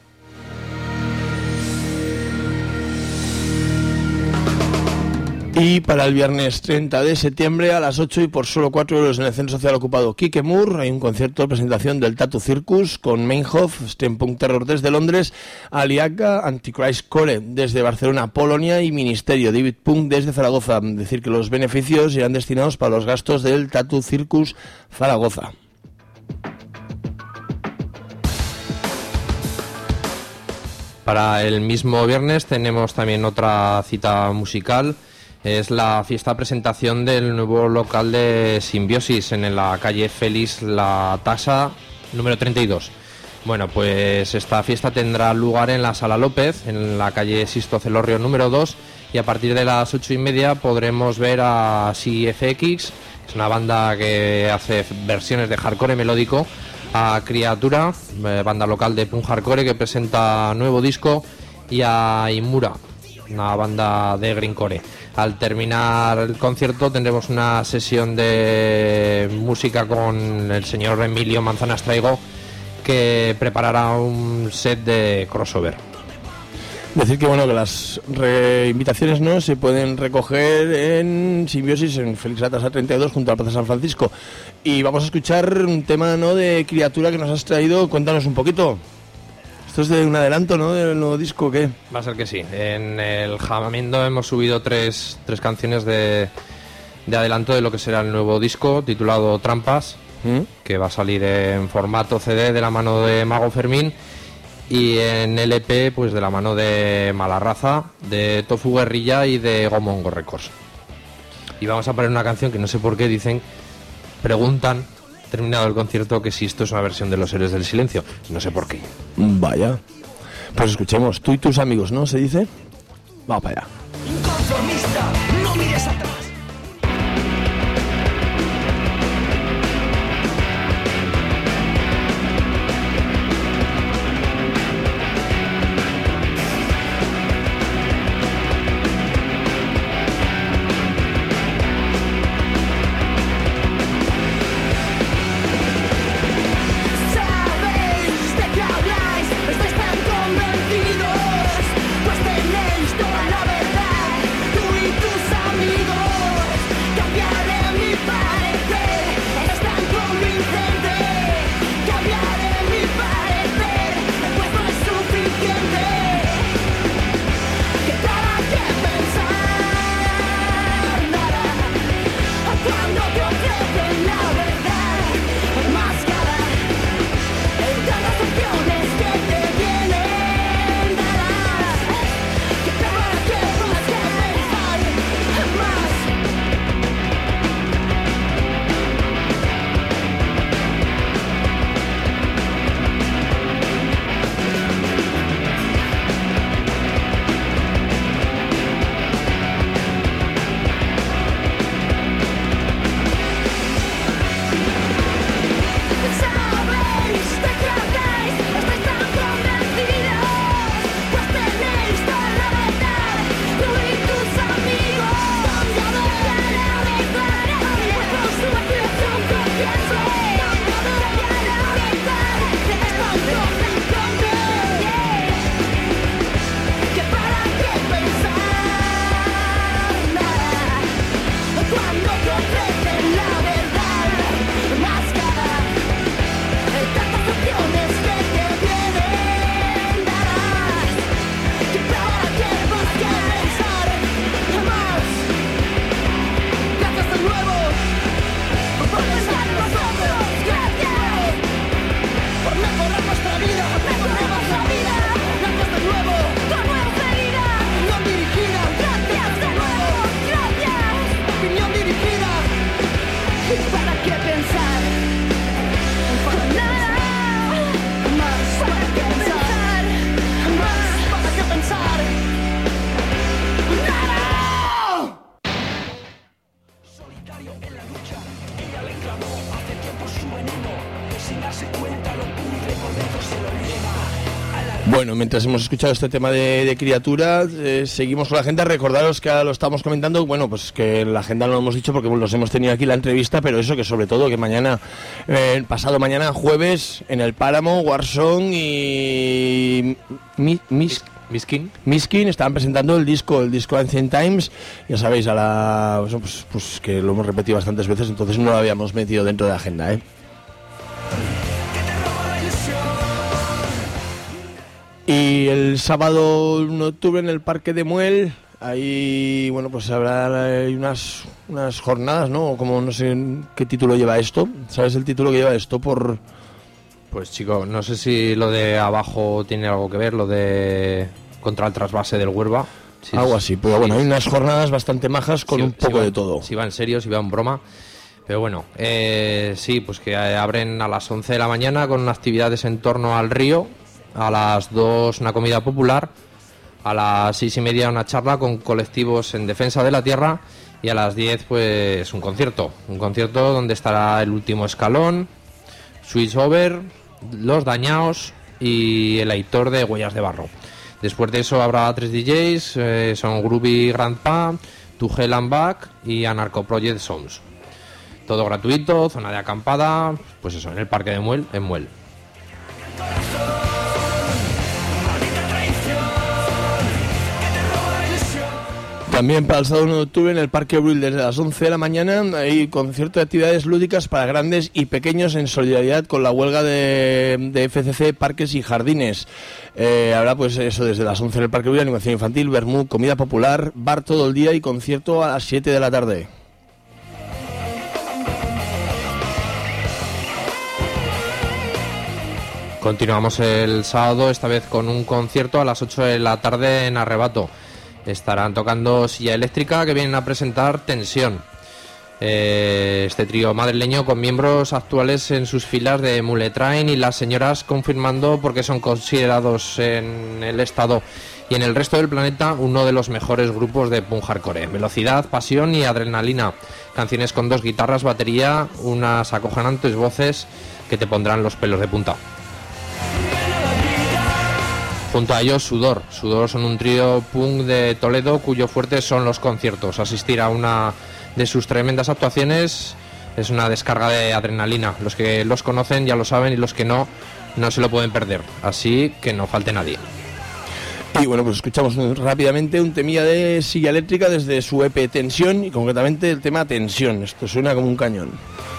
Y para el viernes treinta de septiembre a las ocho y por solo cuatro euros en el Centro Social Ocupado Kike Moore hay un concierto de presentación del Tattoo Circus con Meinhof, Steampunk Terror desde Londres, Aliaga, Antichrist Core desde Barcelona, Polonia y Ministerio David Punk desde Zaragoza. Decir que los beneficios irán destinados para los gastos del Tattoo Circus Zaragoza.
Para el mismo viernes tenemos también otra cita musical. Es la fiesta presentación del nuevo local de Simbiosis en la calle Félix La Tasa, número treinta y dos. Bueno, pues esta fiesta tendrá lugar en la Sala López, en la calle Sisto Celorrio número dos, y a partir de las ocho y media podremos ver a C F X, es una banda que hace versiones de hardcore melódico, a Criatura, banda local de punk hardcore que presenta nuevo disco, y a Imura, una banda de greencore. Al terminar el concierto tendremos una sesión de música con el señor Emilio Manzanas Traigo, que preparará un set de crossover.
Decir que bueno, que las invitaciones no se pueden recoger en Simbiosis, en Félix Latasa treinta y dos, junto a la Plaza San Francisco. Y vamos a escuchar un tema, ¿no?, de Criatura que nos has traído. Cuéntanos un poquito. Esto es de un adelanto, ¿no?, del nuevo disco, ¿o qué?
Va a ser que sí. En el Jamamiendo hemos subido tres, tres canciones de, de adelanto de lo que será el nuevo disco, titulado Trampas, ¿Mm? que va a salir en formato C D de la mano de Mago Fermín, y en L P pues de la mano de Mala Raza, de Tofu Guerrilla y de Gomongo Records. Y vamos a poner una canción que no sé por qué dicen, preguntan, terminado el concierto, que si esto es una versión de Los Héroes del Silencio. No sé por qué.
Vaya. Pues escuchemos, tú y tus amigos, ¿no? ¿Se dice? Vamos para allá.
Inconformista, no mires atrás.
Bueno, mientras hemos escuchado este tema de, de Criatura, eh, seguimos con la agenda. Recordaros que ahora lo estamos comentando, bueno, pues que la agenda no lo hemos dicho porque los hemos tenido aquí la entrevista, pero eso, que sobre todo que mañana, eh, pasado mañana jueves, en el Páramo, Warzone y Mi, Mis,
Miskin
Miskin estaban presentando el disco, el disco Ancient Times, ya sabéis, a la, pues, pues que lo hemos repetido bastantes veces, entonces no lo habíamos metido dentro de la agenda, ¿eh? Y el sábado uno de octubre en el Parque de Muel, ahí, bueno, pues habrá hay unas, unas jornadas, ¿no? Como no sé qué título lleva esto. ¿Sabes el título que lleva esto? Por...
Pues chico, no sé si lo de abajo tiene algo que ver, lo de contra el trasvase del Huelva. Si
algo
es,
así, pero bueno, hay unas jornadas bastante majas con
si,
un poco
si va,
de todo.
Si va en serio, si va en broma. Pero bueno, eh, sí, pues que abren a las once de la mañana con actividades en torno al río. A las dos una comida popular, a las seis y media una charla con colectivos en defensa de la tierra y a las diez pues un concierto, un concierto donde estará El Último Escalón, Switch Over, Los Dañaos y el Aitor de Huellas de Barro. Después de eso habrá tres D Js, eh, son Groovy Grandpa, To Hell and Back y Anarcho Project Sounds. Todo gratuito, zona de acampada, pues eso, en el Parque de Muel, en Muel.
También para el sábado uno de octubre en el Parque Brull desde las once de la mañana hay concierto de actividades lúdicas para grandes y pequeños en solidaridad con la huelga de, de F C C Parques y Jardines. Eh, habrá pues eso desde las once en el Parque Brull, animación infantil, vermú, comida popular, bar todo el día y concierto a las siete de la tarde.
Continuamos el sábado, esta vez con un concierto a las ocho de la tarde en Arrebato. Estarán tocando Silla Eléctrica, que vienen a presentar Tensión. Eh, este trío madrileño con miembros actuales en sus filas de Muletrain y las señoras confirmando porque son considerados en el estado y en el resto del planeta uno de los mejores grupos de punk hardcore. Velocidad, pasión y adrenalina. Canciones con dos guitarras, batería, unas acojonantes voces que te pondrán los pelos de punta. Junto a ellos, Sudor. Sudor son un trío punk de Toledo cuyo fuerte son los conciertos. Asistir a una de sus tremendas actuaciones es una descarga de adrenalina. Los que los conocen ya lo saben y los que no, no se lo pueden perder. Así que no falte nadie.
Y bueno, pues escuchamos rápidamente un temilla de Silla Eléctrica desde su E P Tensión y concretamente el tema Tensión. Esto suena como un cañón.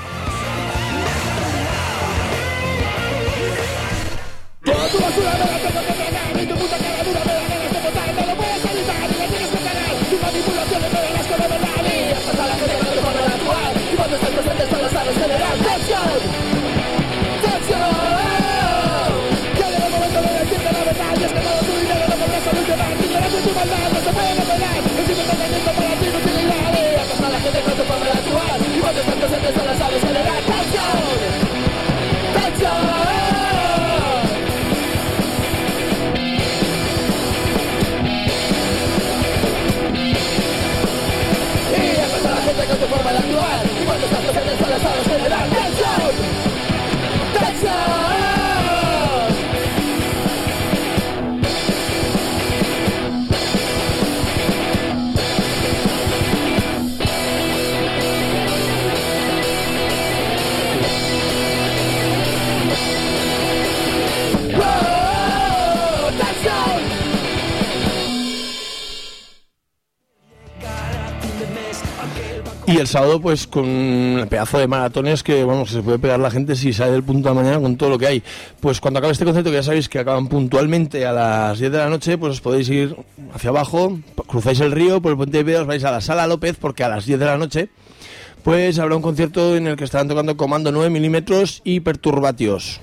Y el sábado pues con el pedazo de maratones que vamos, se puede pegar la gente si sale del punto de la mañana con todo lo que hay. Pues cuando acabe este concierto, que ya sabéis que acaban puntualmente a las diez de la noche, pues os podéis ir hacia abajo, cruzáis el río por el puente de piedra, os vais a la Sala López porque a las diez de la noche pues habrá un concierto en el que estarán tocando Comando nueve milímetros y Perturbatios.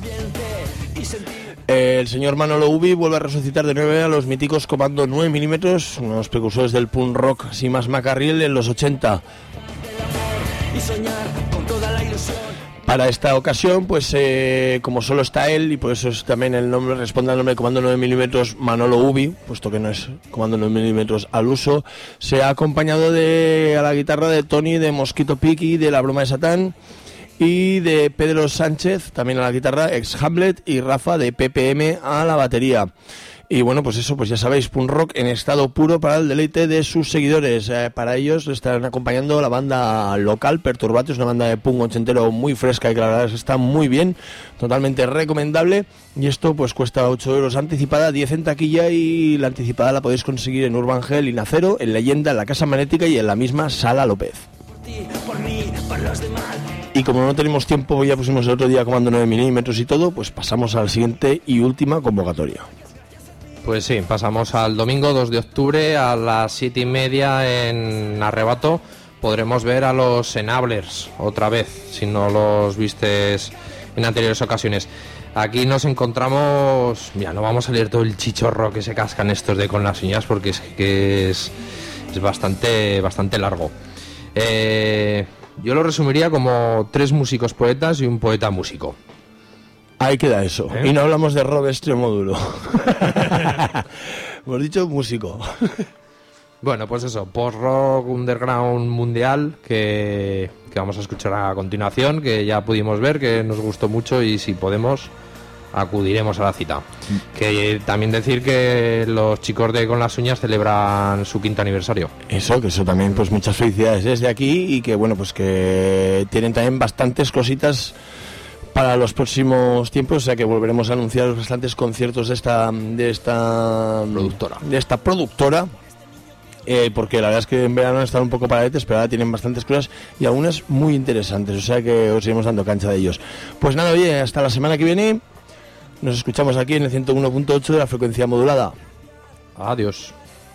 El señor Manolo Ubi vuelve a resucitar de nuevo a los míticos Comando nueve milímetros, unos precursores del punk rock así más macarriel en los ochenta. Para esta ocasión, pues eh, como solo está él, y por eso es también el nombre, responde al nombre de Comando nueve milímetros Manolo Ubi, puesto que no es Comando nueve milímetros al uso, se ha acompañado de a la guitarra de Tony de Mosquito Piki, de La Broma de Satán, y de Pedro Sánchez, también a la guitarra, ex Hamlet, y Rafa de P P M a la batería. Y bueno, pues eso, pues ya sabéis, punk rock en estado puro para el deleite de sus seguidores. Eh, para ellos le estarán acompañando la banda local, Perturbatios, una banda de punk ochentero muy fresca y que la verdad es que está muy bien, totalmente recomendable. Y esto pues cuesta ocho euros anticipada, diez en taquilla, y la anticipada la podéis conseguir en Urban Hell y Nacero, en Leyenda, en la Casa Magnética y en la misma Sala López. Y como no tenemos tiempo, ya pusimos el otro día Comando nueve milímetros y todo, pues pasamos a la siguiente y última convocatoria.
Pues sí, pasamos al domingo dos de octubre a las siete y media en Arrebato. Podremos ver a los Enablers otra vez, si no los vistes en anteriores ocasiones. Aquí nos encontramos, mira, no vamos a leer todo el chichorro que se cascan estos de con las uñas porque es que es, es bastante, bastante largo. Eh, yo lo resumiría como tres músicos poetas y un poeta músico.
Ahí queda eso. ¿Eh? Y no hablamos de rock extremo duro. Hemos dicho músico.
Bueno, pues eso, post-rock underground mundial que, que vamos a escuchar a continuación, que ya pudimos ver, que nos gustó mucho y si podemos acudiremos a la cita. Que también decir que los chicos de Con las Uñas celebran su quinto aniversario.
Eso, que eso también, pues muchas felicidades desde aquí y que bueno, pues que tienen también bastantes cositas para los próximos tiempos, o sea que volveremos a anunciar bastantes conciertos de esta de esta
productora,
de esta productora. Eh, porque la verdad es que en verano están un poco paradetes, pero ahora tienen bastantes cosas y algunas muy interesantes, o sea que os iremos dando cancha de ellos. Pues nada, oye, hasta la semana que viene. Nos escuchamos aquí en el ciento uno punto ocho de la frecuencia modulada.
Adiós.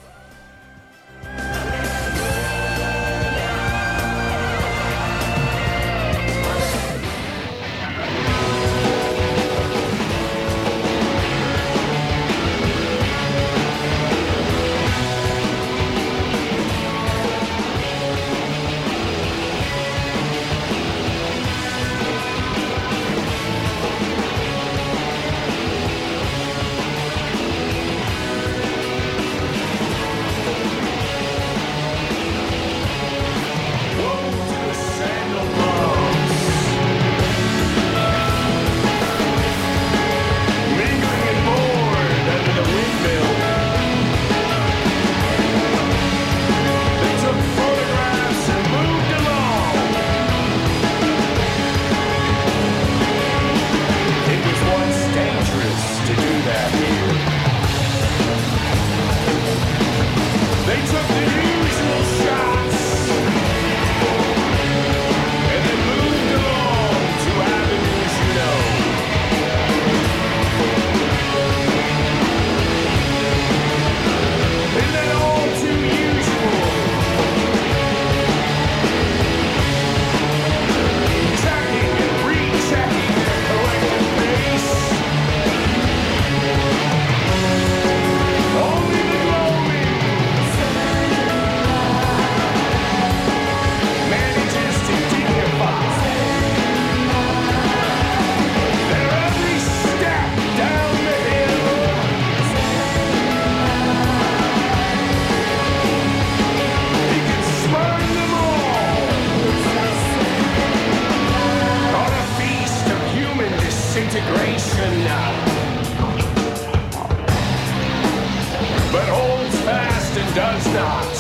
Does not.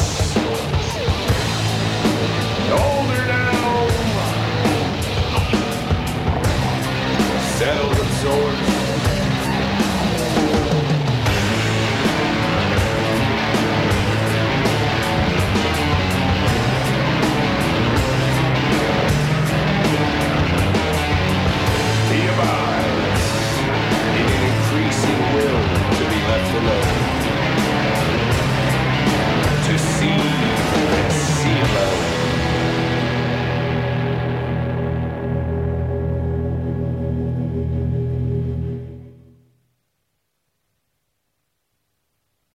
Older now, settled, absorbed.